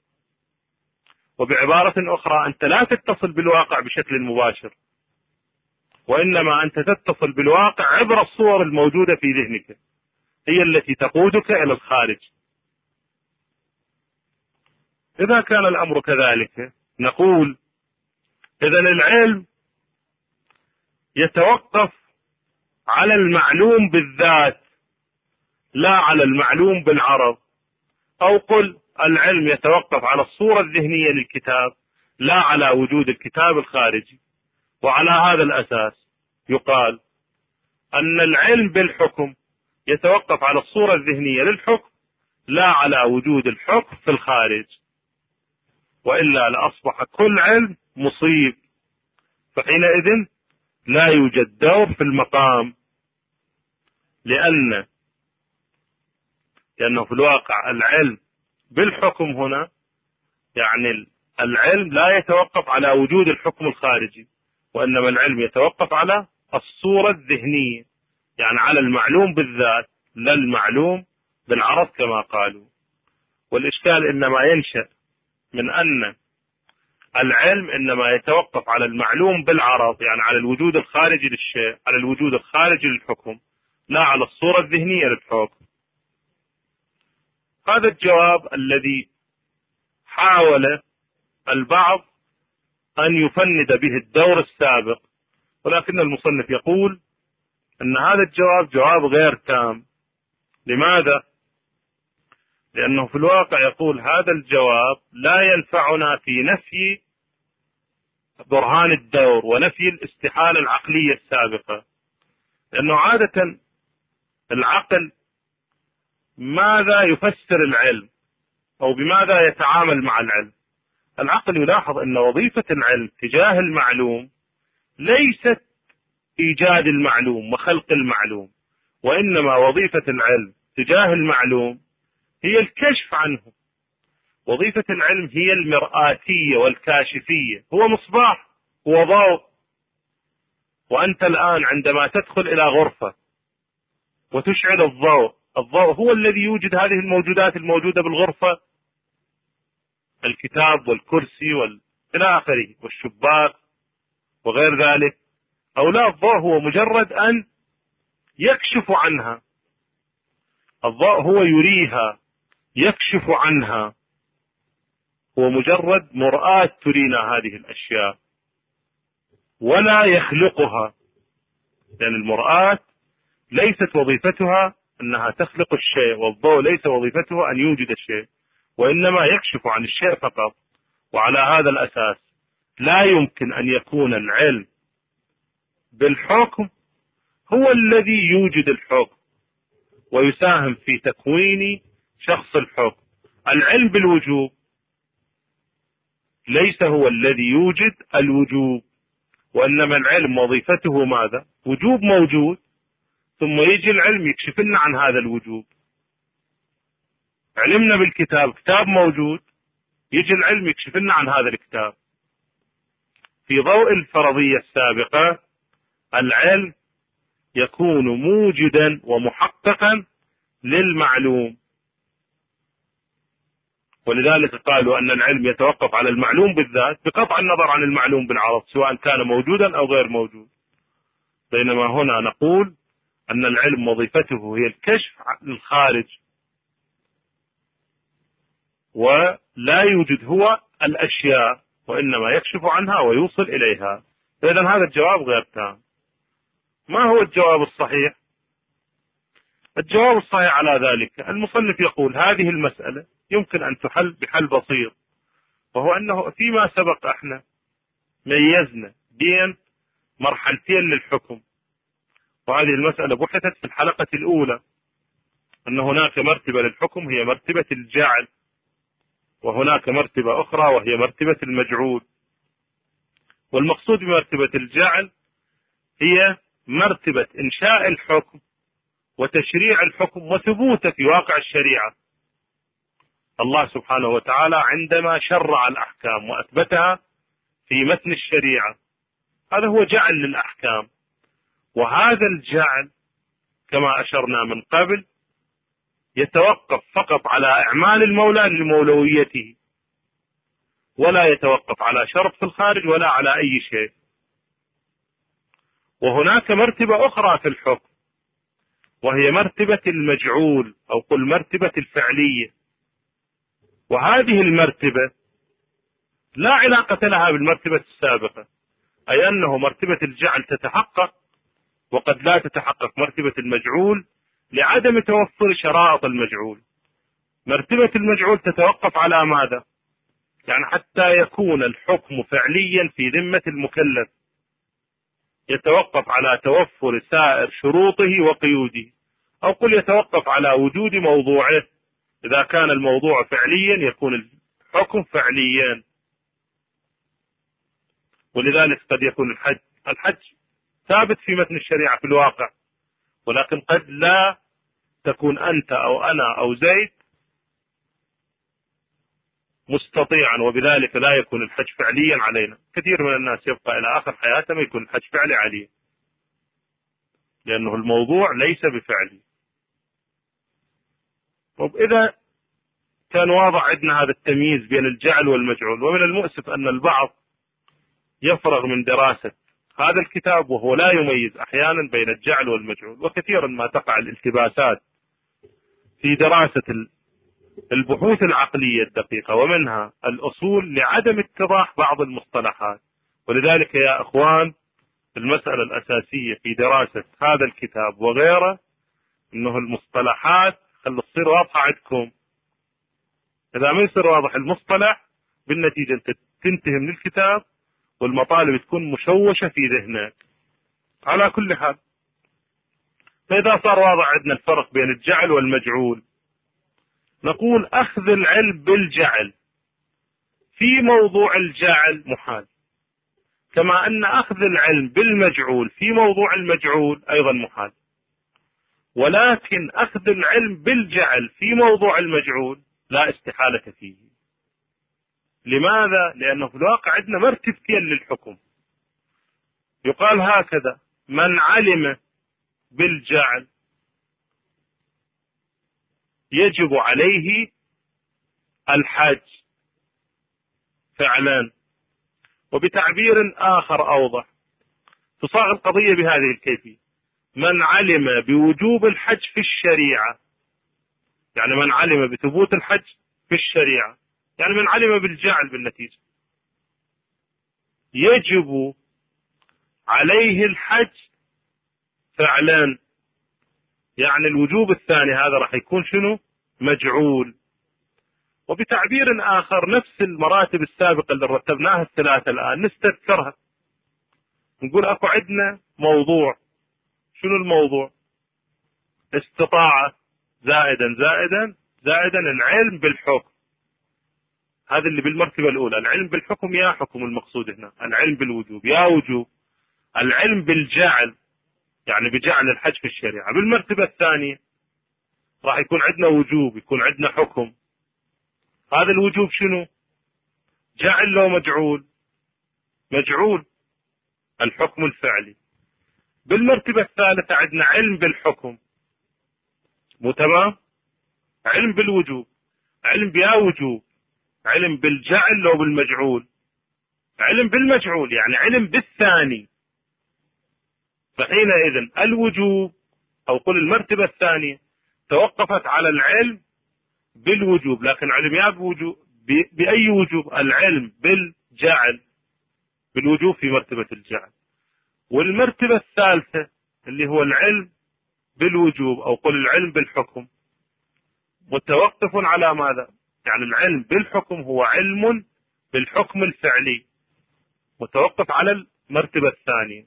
وبعبارة أخرى أنت لا تتصل بالواقع بشكل مباشر، وإنما أنت تتصل بالواقع عبر الصور الموجودة في ذهنك، هي التي تقودك إلى الخارج. إذا كان الأمر كذلك نقول إذا العلم يتوقف على المعلوم بالذات لا على المعلوم بالعرض، أو قل العلم يتوقف على الصورة الذهنية للكتاب لا على وجود الكتاب الخارجي. وعلى هذا الأساس يقال أن العلم بالحكم يتوقف على الصورة الذهنية للحكم لا على وجود الحكم في الخارج، وإلا لأصبح كل علم مصيب، فحينئذ لا يوجد دور في المقام، لأن لأنه في الواقع العلم بالحكم هنا يعني العلم لا يتوقف على وجود الحكم الخارجي، وإنما العلم يتوقف على الصورة الذهنية، يعني على المعلوم بالذات لا المعلوم بالعرض كما قالوا. والإشكال إنما ينشأ من أن العلم إنما يتوقف على المعلوم بالعرض، يعني على الوجود الخارجي للشيء، على الوجود الخارجي للحكم، لا على الصورة الذهنية للحكم. هذا الجواب الذي حاول البعض أن يفند به الدور السابق، ولكن المصنف يقول أن هذا الجواب جواب غير تام. لماذا؟ لأنه في الواقع يقول هذا الجواب لا ينفعنا في نفي برهان الدور ونفي الاستحالة العقلية السابقة، لأنه عادة العقل ماذا يفسر العلم أو بماذا يتعامل مع العلم؟ العقل يلاحظ أن وظيفة العلم تجاه المعلوم ليست إيجاد المعلوم وخلق المعلوم، وإنما وظيفة العلم تجاه المعلوم هي الكشف عنه. وظيفة العلم هي المرآتية والكاشفية، هو مصباح، هو ضوء. وأنت الآن عندما تدخل إلى غرفة وتشعل الضوء، الضوء هو الذي يوجد هذه الموجودات الموجودة بالغرفة، الكتاب والكرسي وال... إلى آخره، والشباك وغير ذلك، أو لا، الضوء هو مجرد أن يكشف عنها. الضوء هو يريها، يكشف عنها، هو مجرد مرآة ترينا هذه الأشياء ولا يخلقها، لأن المرآة ليست وظيفتها أنها تخلق الشيء، والضوء ليس وظيفته أن يوجد الشيء، وإنما يكشف عن الشيء فقط. وعلى هذا الأساس لا يمكن أن يكون العلم بالحكم هو الذي يوجد الحكم ويساهم في تكوين شخص الحكم. العلم بالوجوب ليس هو الذي يوجد الوجوب، وإنما العلم وظيفته ماذا؟ وجوب موجود، ثم يجي العلم يكشف لنا عن هذا الوجوب. علمنا بالكتاب، كتاب موجود، يجي العلم يكشف لنا عن هذا الكتاب. في ضوء الفرضية السابقة العلم يكون موجدا ومحققا للمعلوم، ولذلك قالوا أن العلم يتوقف على المعلوم بالذات بقطع النظر عن المعلوم بالعرض، سواء كان موجودا أو غير موجود. بينما هنا نقول أن العلم وظيفته هي الكشف عن الخارج، ولا يوجد هو الأشياء، وإنما يكشف عنها ويوصل إليها. فإذا هذا الجواب غير تام. ما هو الجواب الصحيح؟ الجواب الصحيح على ذلك المصنف يقول هذه المسألة يمكن أن تحل بحل بسيط، وهو أنه فيما سبق احنا ميزنا بين مرحلتين للحكم، وهذه المسألة بحثت في الحلقة الأولى، أن هناك مرتبة للحكم هي مرتبة الجعل، وهناك مرتبة أخرى وهي مرتبة المجعول. والمقصود بمرتبة الجعل هي مرتبة إنشاء الحكم وتشريع الحكم وثبوته في واقع الشريعة. الله سبحانه وتعالى عندما شرع الأحكام وأثبتها في متن الشريعة، هذا هو جعل للأحكام. وهذا الجعل كما أشرنا من قبل يتوقف فقط على إعمال المولى لمولويته، ولا يتوقف على شرط في الخارج ولا على أي شيء. وهناك مرتبة أخرى في الحكم وهي مرتبة المجعول، أو قل مرتبة الفعلية. وهذه المرتبة لا علاقة لها بالمرتبة السابقة، أي أنه مرتبة الجعل تتحقق وقد لا تتحقق مرتبة المجعول لعدم توفر شرائط المجعول. مرتبة المجعول تتوقف على ماذا؟ يعني حتى يكون الحكم فعليا في ذمة المكلف يتوقف على توفر سائر شروطه وقيوده، أو قل يتوقف على وجود موضوعه. إذا كان الموضوع فعليا يكون الحكم فعليا. ولذلك قد يكون الحج الحج ثابت في متن الشريعة في الواقع، ولكن قد لا تكون أنت أو أنا أو زيد مستطيعا، وبذلك لا يكون الحج فعليا علينا. كثير من الناس يبقى إلى آخر حياته ما يكون الحج فعلي عليه، لأنه الموضوع ليس بفعلي. طب إذا كان واضح عندنا هذا التمييز بين الجعل والمجعول، ومن المؤسف أن البعض يفرغ من دراسة هذا الكتاب وهو لا يميز أحيانا بين الجعل والمجعول، وكثيرا ما تقع الالتباسات في دراسة البحوث العقلية الدقيقة ومنها الأصول لعدم اتضاح بعض المصطلحات. ولذلك يا أخوان المسألة الأساسية في دراسة هذا الكتاب وغيره أنه المصطلحات خلي تصير واضحة عندكم. إذا ما يصير واضح المصطلح بالنتيجة أنت تنتهي من الكتاب والمطالب تكون مشوشة في ذهنك. على كل حال، فإذا صار واضح عندنا الفرق بين الجعل والمجعول، نقول أخذ العلم بالجعل في موضوع الجعل محال، كما أن أخذ العلم بالمجعول في موضوع المجعول أيضا محال. ولكن أخذ العلم بالجعل في موضوع المجعول لا استحالة فيه. لماذا؟ لأنه في الواقع عندنا مرتبتين للحكم. يقال هكذا: من علم بالجعل يجب عليه الحج فعلا. وبتعبير آخر أوضح تصاغ القضية بهذه الكيفية: من علم بوجوب الحج في الشريعة، يعني من علم بثبوت الحج في الشريعة، يعني من علم بالجعل بالنتيجة، يجب عليه الحج فعلا. يعني الوجوب الثاني هذا راح يكون شنو؟ مجعول. وبتعبير آخر نفس المراتب السابقة اللي رتبناها الثلاثة الآن نستذكرها. نقول أكو عندنا موضوع، شنو الموضوع؟ استطاعة زائدا زائدا زائدا العلم بالحكم. هذا اللي بالمرتبة الأولى، العلم بالحكم يا حكم المقصود هنا، العلم بالوجوب يا وجوب. العلم بالجعل يعني بجعل الحج في الشريعة. بالمرتبة الثانية راح يكون عندنا وجوب، يكون عندنا حكم. هذا الوجوب شنو؟ جعل لو مجعول؟ مجعول، الحكم الفعلي. بالمرتبة الثالثة عندنا علم بالحكم، مو تمام؟ علم بالوجوب، علم بيا وجوب، علم بالجعل لو بالمجعول، علم بالمجعول يعني علم بالثاني. فحينئذ الوجوب أو قل المرتبة الثانية توقفت على العلم بالوجوب، لكن علم يا بوجوب بأي وجوب؟ العلم بالجعل، بالوجوب في مرتبة الجعل. والمرتبة الثالثة اللي هو العلم بالوجوب أو قل العلم بالحكم متوقف على ماذا؟ يعني العلم بالحكم هو علم بالحكم الفعلي، متوقف على المرتبة الثانية.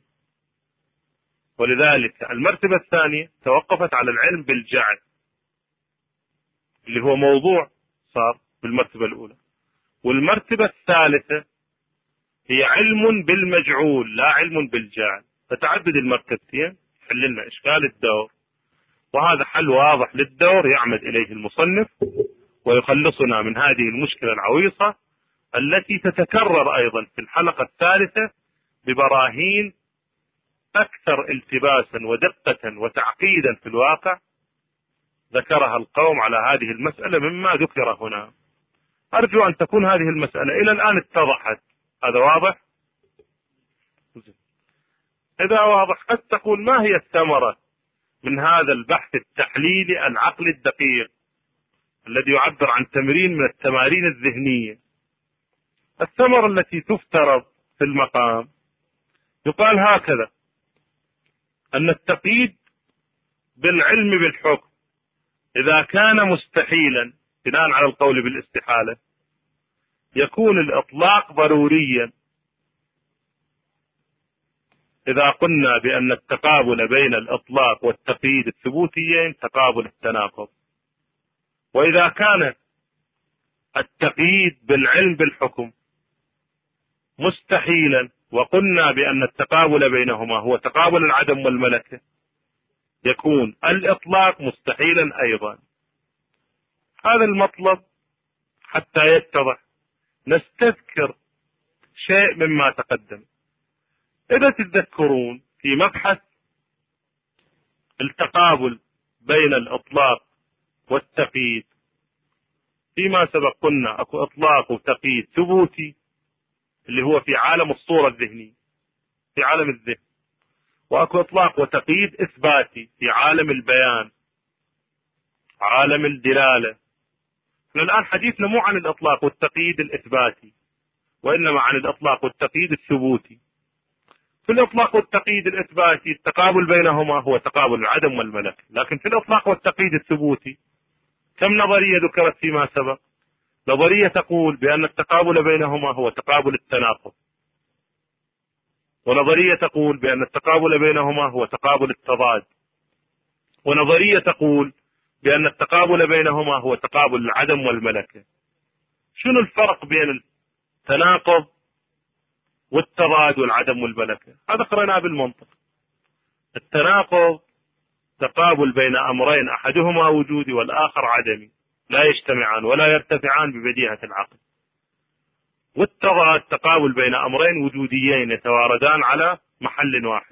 ولذلك المرتبة الثانية توقفت على العلم بالجعل اللي هو موضوع صار بالمرتبة الأولى. والمرتبة الثالثة هي علم بالمجعول لا علم بالجعل. فتعدد المرتبتين حل لنا إشكال الدور، وهذا حل واضح للدور يعمد إليه المصنف ويخلصنا من هذه المشكلة العويصة التي تتكرر أيضا في الحلقة الثالثة ببراهين أكثر التباسا ودقة وتعقيدا في الواقع ذكرها القوم على هذه المسألة مما ذكر هنا. أرجو أن تكون هذه المسألة إلى الآن اتضحت. هذا واضح؟ إذا واضح قد تقول: ما هي الثمرة من هذا البحث التحليلي العقلي الدقيق الذي يعبر عن تمرين من التمارين الذهنية؟ الثمرة التي تفترض في المقام يقال هكذا: أن التقييد بالعلم بالحكم إذا كان مستحيلا بناء على القول بالاستحالة يكون الإطلاق ضروريا إذا قلنا بأن التقابل بين الإطلاق والتقييد الثبوتيين تقابل التناقض. وإذا كان التقييد بالعلم بالحكم مستحيلا وقلنا بأن التقابل بينهما هو تقابل العدم والملكة يكون الإطلاق مستحيلا أيضا. هذا المطلب حتى يتضح نستذكر شيء مما تقدم. إذا تتذكرون في مبحث التقابل بين الإطلاق والتقييد فيما سبق قلنا أكو إطلاق وتقييد ثبوتي اللي هو في عالم الصورة الذهنية في عالم الذهن، وأكو إطلاق وتقييد إثباتي في عالم البيان عالم الدلالة. احنا الآن حديثنا مو عن الإطلاق والتقييد الإثباتي، وإنما عن الإطلاق والتقييد الثبوتي. في الإطلاق والتقييد الإثباتي التقابل بينهما هو تقابل العدم والملك، لكن في الإطلاق والتقييد الثبوتي كم نظرية ذكرت فيما سبق؟ نظرية تقول بأن التقابل بينهما هو تقابل التناقض، ونظرية تقول بأن التقابل بينهما هو تقابل التضاد، ونظرية تقول بأن التقابل بينهما هو تقابل العدم والملكة. شنو الفرق بين التناقض والتضاد والعدم والملكة؟ هذا قرأناه بالمنطق. التناقض تقابل بين أمرين أحدهما وجودي والآخر عدمي، لا يجتمعان ولا يرتفعان ببديهة العقل. والتضاد تقابل بين أمرين وجوديين يتواردان على محل واحد.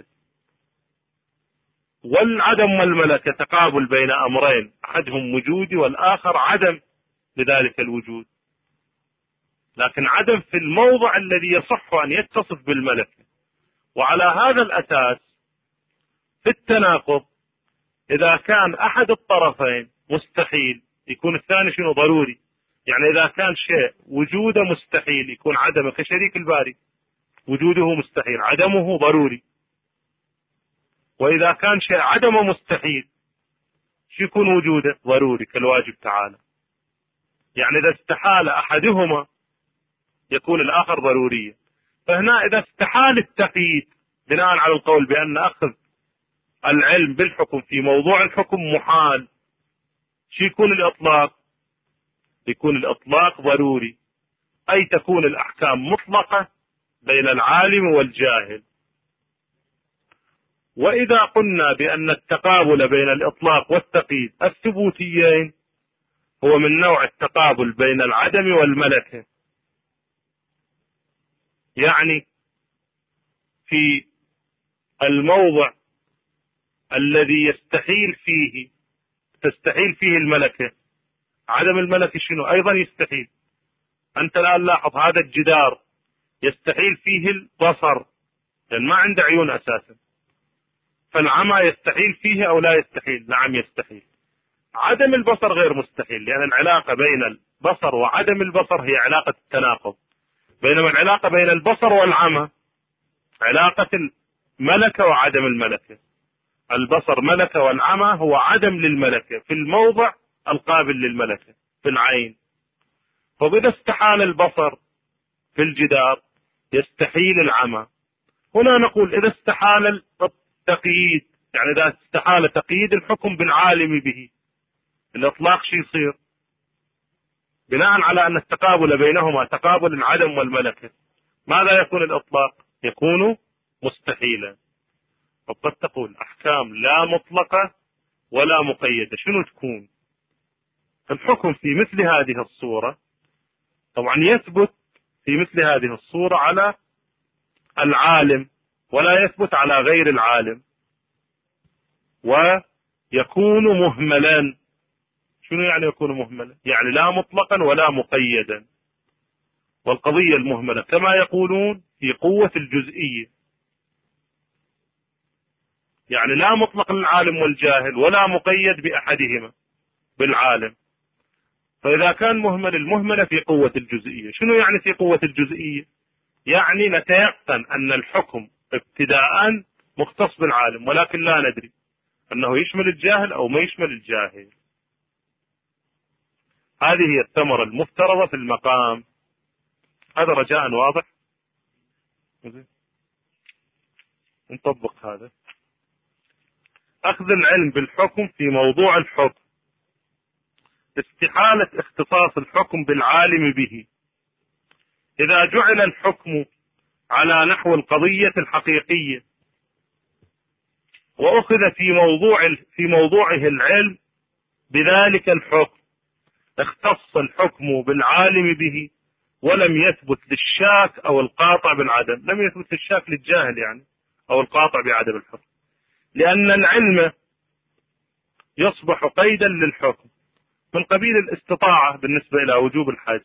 والعدم والملكة تقابل بين أمرين أحدهم وجودي والآخر عدم لذلك الوجود، لكن عدم في الموضع الذي يصح أن يتصف بالملكة. وعلى هذا الأساس في التناقض إذا كان أحد الطرفين مستحيل يكون الثاني شنو ضروري. يعني إذا كان شيء وجوده مستحيل يكون عدمه، كشريك الباري وجوده مستحيل عدمه ضروري. وإذا كان شيء عدمه مستحيل شو يكون وجوده ضروري كالواجب تعالى. يعني إذا استحال أحدهما يكون الآخر ضروريا. فهنا إذا استحال التقييد بناء على القول بأن أخذ العلم بالحكم في موضوع الحكم محال، شو يكون الإطلاق؟ يكون الإطلاق ضروري، أي تكون الأحكام مطلقة بين العالم والجاهل. وإذا قلنا بأن التقابل بين الإطلاق والتقييد الثبوتيين هو من نوع التقابل بين العدم والملكة، يعني في الموضع الذي يستحيل فيه تستحيل فيه الملكة، عدم الملكة شنو أيضا يستحيل. أنت الآن لاحظ هذا الجدار يستحيل فيه البصر لأن ما عنده عيون أساسا، فالعمى يستحيل فيه أو لا يستحيل؟ نعم يستحيل. عدم البصر غير مستحيل، لأن العلاقة بين البصر وعدم البصر هي علاقة التناقض، بينما العلاقة بين البصر والعمى علاقة الملكة وعدم الملكة. البصر ملكة والعمى هو عدم للملكة في الموضع القابل للملكة في العين. فإذا استحال البصر في الجدار يستحيل العمى. هنا نقول إذا استحال التقييد، يعني إذا استحال تقييد الحكم بالعالم به، الإطلاق شو يصير؟ بناء على أن التقابل بينهما تقابل العدم والملكة، ماذا يكون الإطلاق؟ يكون مستحيلا. وقد تقول أحكام لا مطلقة ولا مقيدة. شنو تكون؟ الحكم في مثل هذه الصورة طبعا يثبت في مثل هذه الصورة على العالم ولا يثبت على غير العالم، ويكون مهملا. شنو يعني يكون مهملا؟ يعني لا مطلقا ولا مقيدا. والقضية المهملة كما يقولون في قوة الجزئية، يعني لا مطلق للعالم والجاهل ولا مقيد بأحدهما بالعالم. فإذا كان مهمل، المهملة في قوة الجزئية. شنو يعني في قوة الجزئية؟ يعني نتيقن أن الحكم ابتداء مختص بالعالم، ولكن لا ندري أنه يشمل الجاهل أو ما يشمل الجاهل. هذه هي الثمرة المفترضة في المقام. هذا رجاء واضح؟ نطبق هذا. أخذ العلم بالحكم في موضوع الحكم، استحالة اختصاص الحكم بالعالم به. إذا جعل الحكم على نحو القضية الحقيقية وأخذ في موضوع في موضوعه العلم بذلك الحكم، اختص الحكم بالعالم به ولم يثبت للشاك أو القاطع بالعدم. لم يثبت للشاك للجاهل يعني أو القاطع بعدم الحكم، لأن العلم يصبح قيدا للحكم من قبيل الاستطاعة بالنسبة إلى وجوب الحج،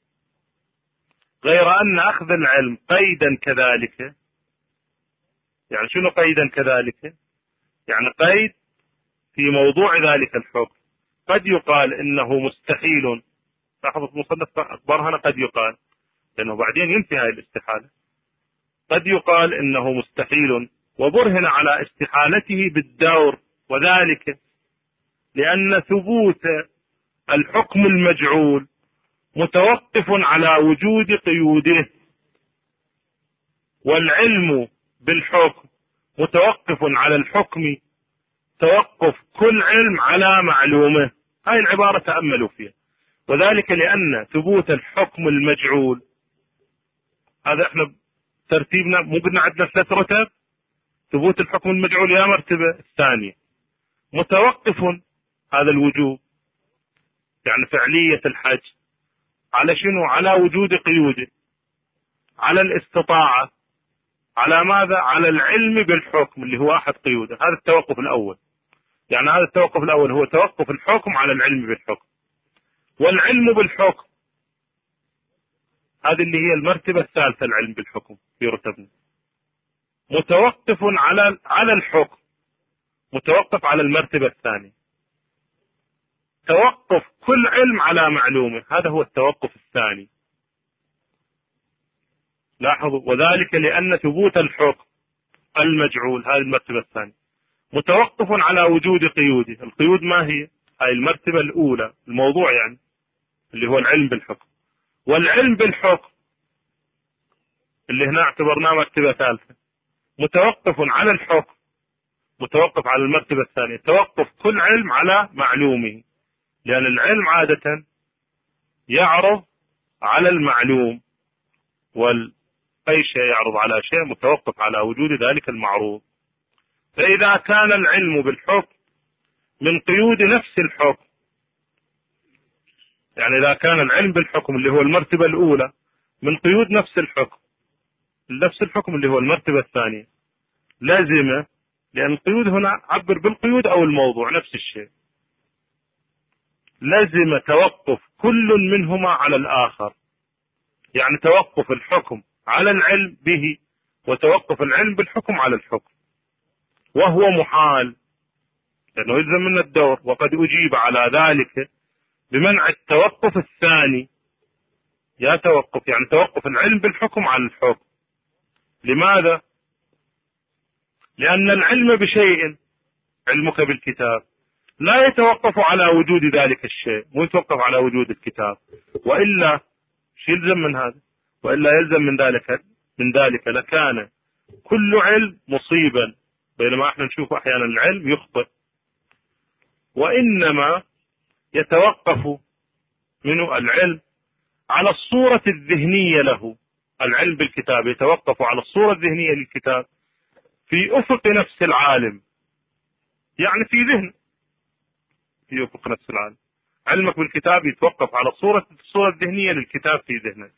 غير أن أخذ العلم قيدا كذلك. يعني شنو قيدا كذلك؟ يعني قيد في موضوع ذلك الحكم. قد يقال إنه مستحيل لاحظوا في مصنف برهنة قد يقال، لأنه بعدين ينفي هذه الاستحالة، قد يقال إنه مستحيل وبرهن على استحالته بالدور، وذلك لأن ثبوت الحكم المجعول متوقف على وجود قيوده، والعلم بالحكم متوقف على الحكم توقف كل علم على معلومه. هاي العبارة تأملوا فيها. وذلك لأن ثبوت الحكم المجعول، هذا احنا ترتيبنا مو قلنا عندنا ثلاث رتب، ثبوت الحكم المجعول يا مرتبة الثانية متوقف هذا الوجوب، يعني فعلية الحج، على شنو؟ على وجود قيوده، على الاستطاعة، على ماذا؟ على العلم بالحكم اللي هو أحد قيوده. هذا التوقف الأول، يعني هذا التوقف الأول هو توقف الحكم على العلم بالحكم. والعلم بالحكم هذه اللي هي المرتبة الثالثة، العلم بالحكم في رتبنا، متوقف على على الحكم، متوقف على المرتبة الثانية، توقف كل علم على معلومه، هذا هو التوقف الثاني. لاحظوا، وذلك لأن ثبوت الحكم المجعول، هذه المرتبة الثانية، متوقف على وجود قيوده. القيود ما هي؟ هاي المرتبة الأولى، الموضوع يعني اللي هو العلم بالحكم. والعلم بالحكم اللي هنا اعتبرناه مرتبة ثالثة، متوقف على الحكم، متوقف على المرتبة الثانية، توقف كل علم على معلومه، لأن العلم عادة يعرض على المعلوم، والأي شيء يعرض على شيء متوقف على وجود ذلك المعروض. فإذا كان العلم بالحكم من قيود نفس الحكم، يعني إذا كان العلم بالحكم اللي هو المرتبة الأولى من قيود نفس الحكم، نفس الحكم اللي هو المرتبة الثانية، لازم، لأن القيود هنا عبر بالقيود أو الموضوع نفس الشيء، لازم توقف كل منهما على الآخر، يعني توقف الحكم على العلم به وتوقف العلم بالحكم على الحكم، وهو محال لأنه يلزم من الدور. وقد أجيب على ذلك بمنع التوقف الثاني، يا توقف يعني توقف العلم بالحكم على الحكم. لماذا؟ لأن العلم بشيء، علمك بالكتاب، لا يتوقف على وجود ذلك الشيء، مو يتوقف على وجود الكتاب، وإلا شو يلزم من هذا؟ وإلا يلزم من ذلك من ذلك لكان كل علم مصيبا، بينما احنا نشوف أحيانا العلم يخطئ. وإنما يتوقف منه العلم على الصورة الذهنية له، العلم بالكتاب يتوقف على الصورة الذهنية للكتاب في أفق نفس العالم، يعني في ذهن، في أفق نفس العالم. علمك بالكتاب يتوقف على الصورة الصورة الذهنية للكتاب في ذهنك،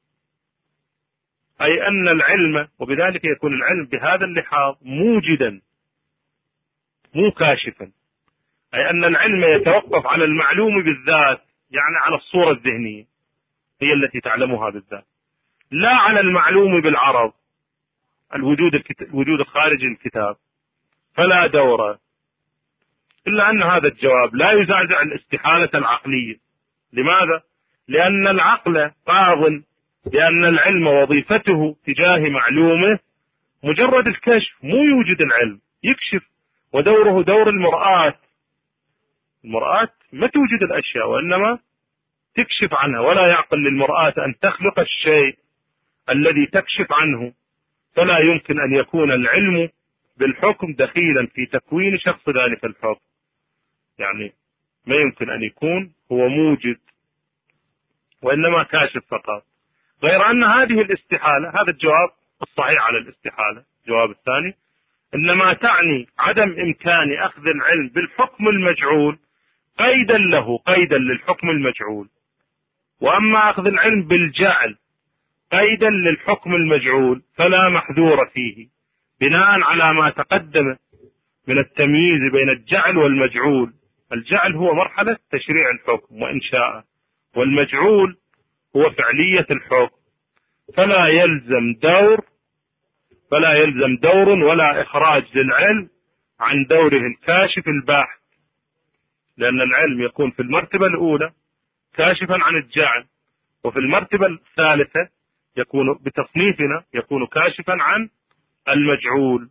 أي أن العلم، وبذلك يكون العلم بهذا اللحاظ موجدا مو كاشفا، أي أن العلم يتوقف على المعلوم بالذات، يعني على الصورة الذهنية هي التي تعلمها بالذات، لا على المعلوم بالعرض، الوجود الوجود الخارجي للكتاب، فلا دور. إلا أن هذا الجواب لا يزعزع الاستحالة العقلية. لماذا؟ لأن العقل قاض لأن العلم وظيفته تجاه معلومه مجرد الكشف، مو يوجد العلم، يكشف، ودوره دور المرآة. المرآة ما توجد الأشياء وإنما تكشف عنها، ولا يعقل للمرآة أن تخلق الشيء الذي تكشف عنه، فلا يمكن أن يكون العلم بالحكم دخيلا في تكوين شخص ذلك الحكم، يعني ما يمكن أن يكون هو موجد وإنما كاشف فقط. غير أن هذه الاستحالة، هذا الجواب الصحيح على الاستحالة، الجواب الثاني، إنما تعني عدم إمكان أخذ العلم بالحكم المجعول قيدا له، قيدا للحكم المجعول. وأما أخذ العلم بالجعل قيدا للحكم المجعول فلا محذور فيه، بناء على ما تقدم من التمييز بين الجعل والمجعول. الجعل هو مرحلة تشريع الحكم وإنشاءه، والمجعول هو فعلية الحكم، فلا يلزم دور فلا يلزم دور ولا إخراج للعلم عن دوره الكاشف الباحث، لأن العلم يكون في المرتبة الأولى كاشفا عن الجعل. وفي المرتبة الثالثة يكون بتصنيفنا يكون كاشفا عن المجعول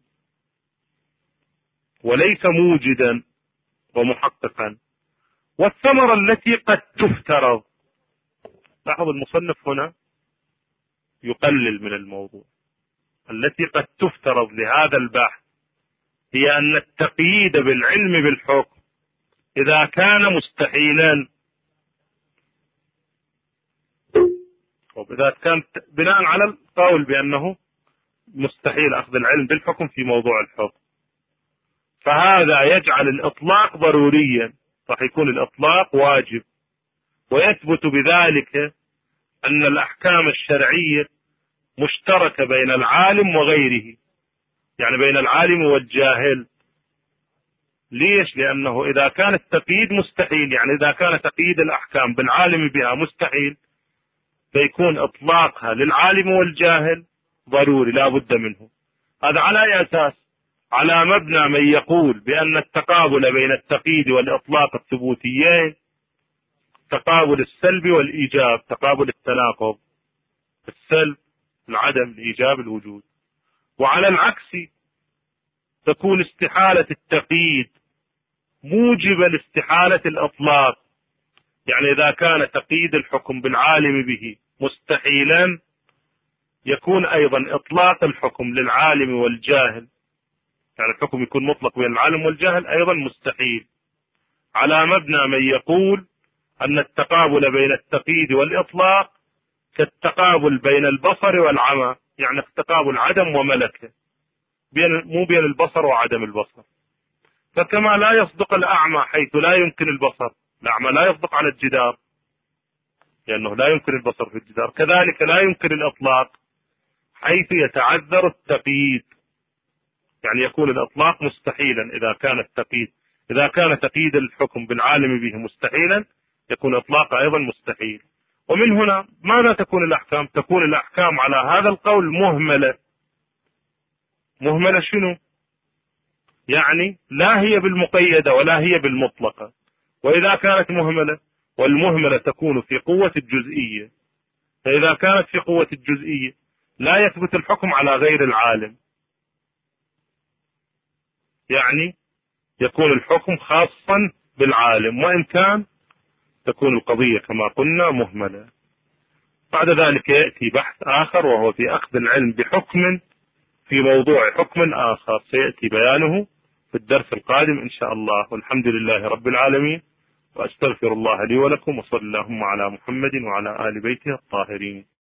وليس موجدا ومحققا. والثمرة التي قد تفترض، لاحظ المصنف هنا يقلل من الموضوع، التي قد تفترض لهذا البحث هي أن التقييد بالعلم بالحكم إذا كان مستحيلا، وإذا كان بناء على القول بأنه مستحيل أخذ العلم بالحكم في موضوع الحكم، فهذا يجعل الإطلاق ضروريا، راح يكون الإطلاق واجب، ويثبت بذلك أن الأحكام الشرعية مشتركة بين العالم وغيره، يعني بين العالم والجاهل. ليش؟ لأنه إذا كان التقييد مستحيل، يعني إذا كان تقييد الأحكام بالعالم بها مستحيل، فيكون إطلاقها للعالم والجاهل ضروري لا بد منه. هذا على أي أساس؟ على مبنى من يقول بأن التقابل بين التقييد والإطلاق الثبوتيين تقابل السلب والإيجاب، تقابل التناقض، السلب العدم، الإيجاب الوجود. وعلى العكس تكون استحالة التقييد موجبة لاستحالة الإطلاق، يعني إذا كان تقييد الحكم بالعالم به مستحيلا يكون أيضا إطلاق الحكم للعالم والجاهل، يعني الحكم يكون مطلق بين العالم والجاهل أيضا مستحيل، على مبنى من يقول أن التقابل بين التقييد والإطلاق كالتقابل بين البصر والعمى، يعني تقابل عدم وملكة، بين مو بين البصر وعدم البصر. فكما لا يصدق الأعمى حيث لا يمكن البصر، الأعمى لا يصدق على الجدار لأنه لا يمكن البصر في الجدار، كذلك لا يمكن الإطلاق حيث يتعذر التقييد، يعني يكون الإطلاق مستحيلا إذا كان التقييد إذا كان تقييد الحكم بالعالم به مستحيلا يكون إطلاق أيضا مستحيل. ومن هنا ماذا تكون الأحكام؟ تكون الأحكام على هذا القول مهملة. مهملة شنو؟ يعني لا هي بالمقيدة ولا هي بالمطلقة. وإذا كانت مهملة، والمهملة تكون في قوة الجزئية، فإذا كانت في قوة الجزئية لا يثبت الحكم على غير العالم، يعني يكون الحكم خاصا بالعالم، وإن كان تكون القضية كما قلنا مهملة. بعد ذلك يأتي بحث آخر وهو في أخذ العلم بحكم في موضوع حكم آخر، سيأتي بيانه في الدرس القادم إن شاء الله. والحمد لله رب العالمين، وأستغفر الله لي ولكم، وصلى اللهم على محمد وعلى آل بيته الطاهرين.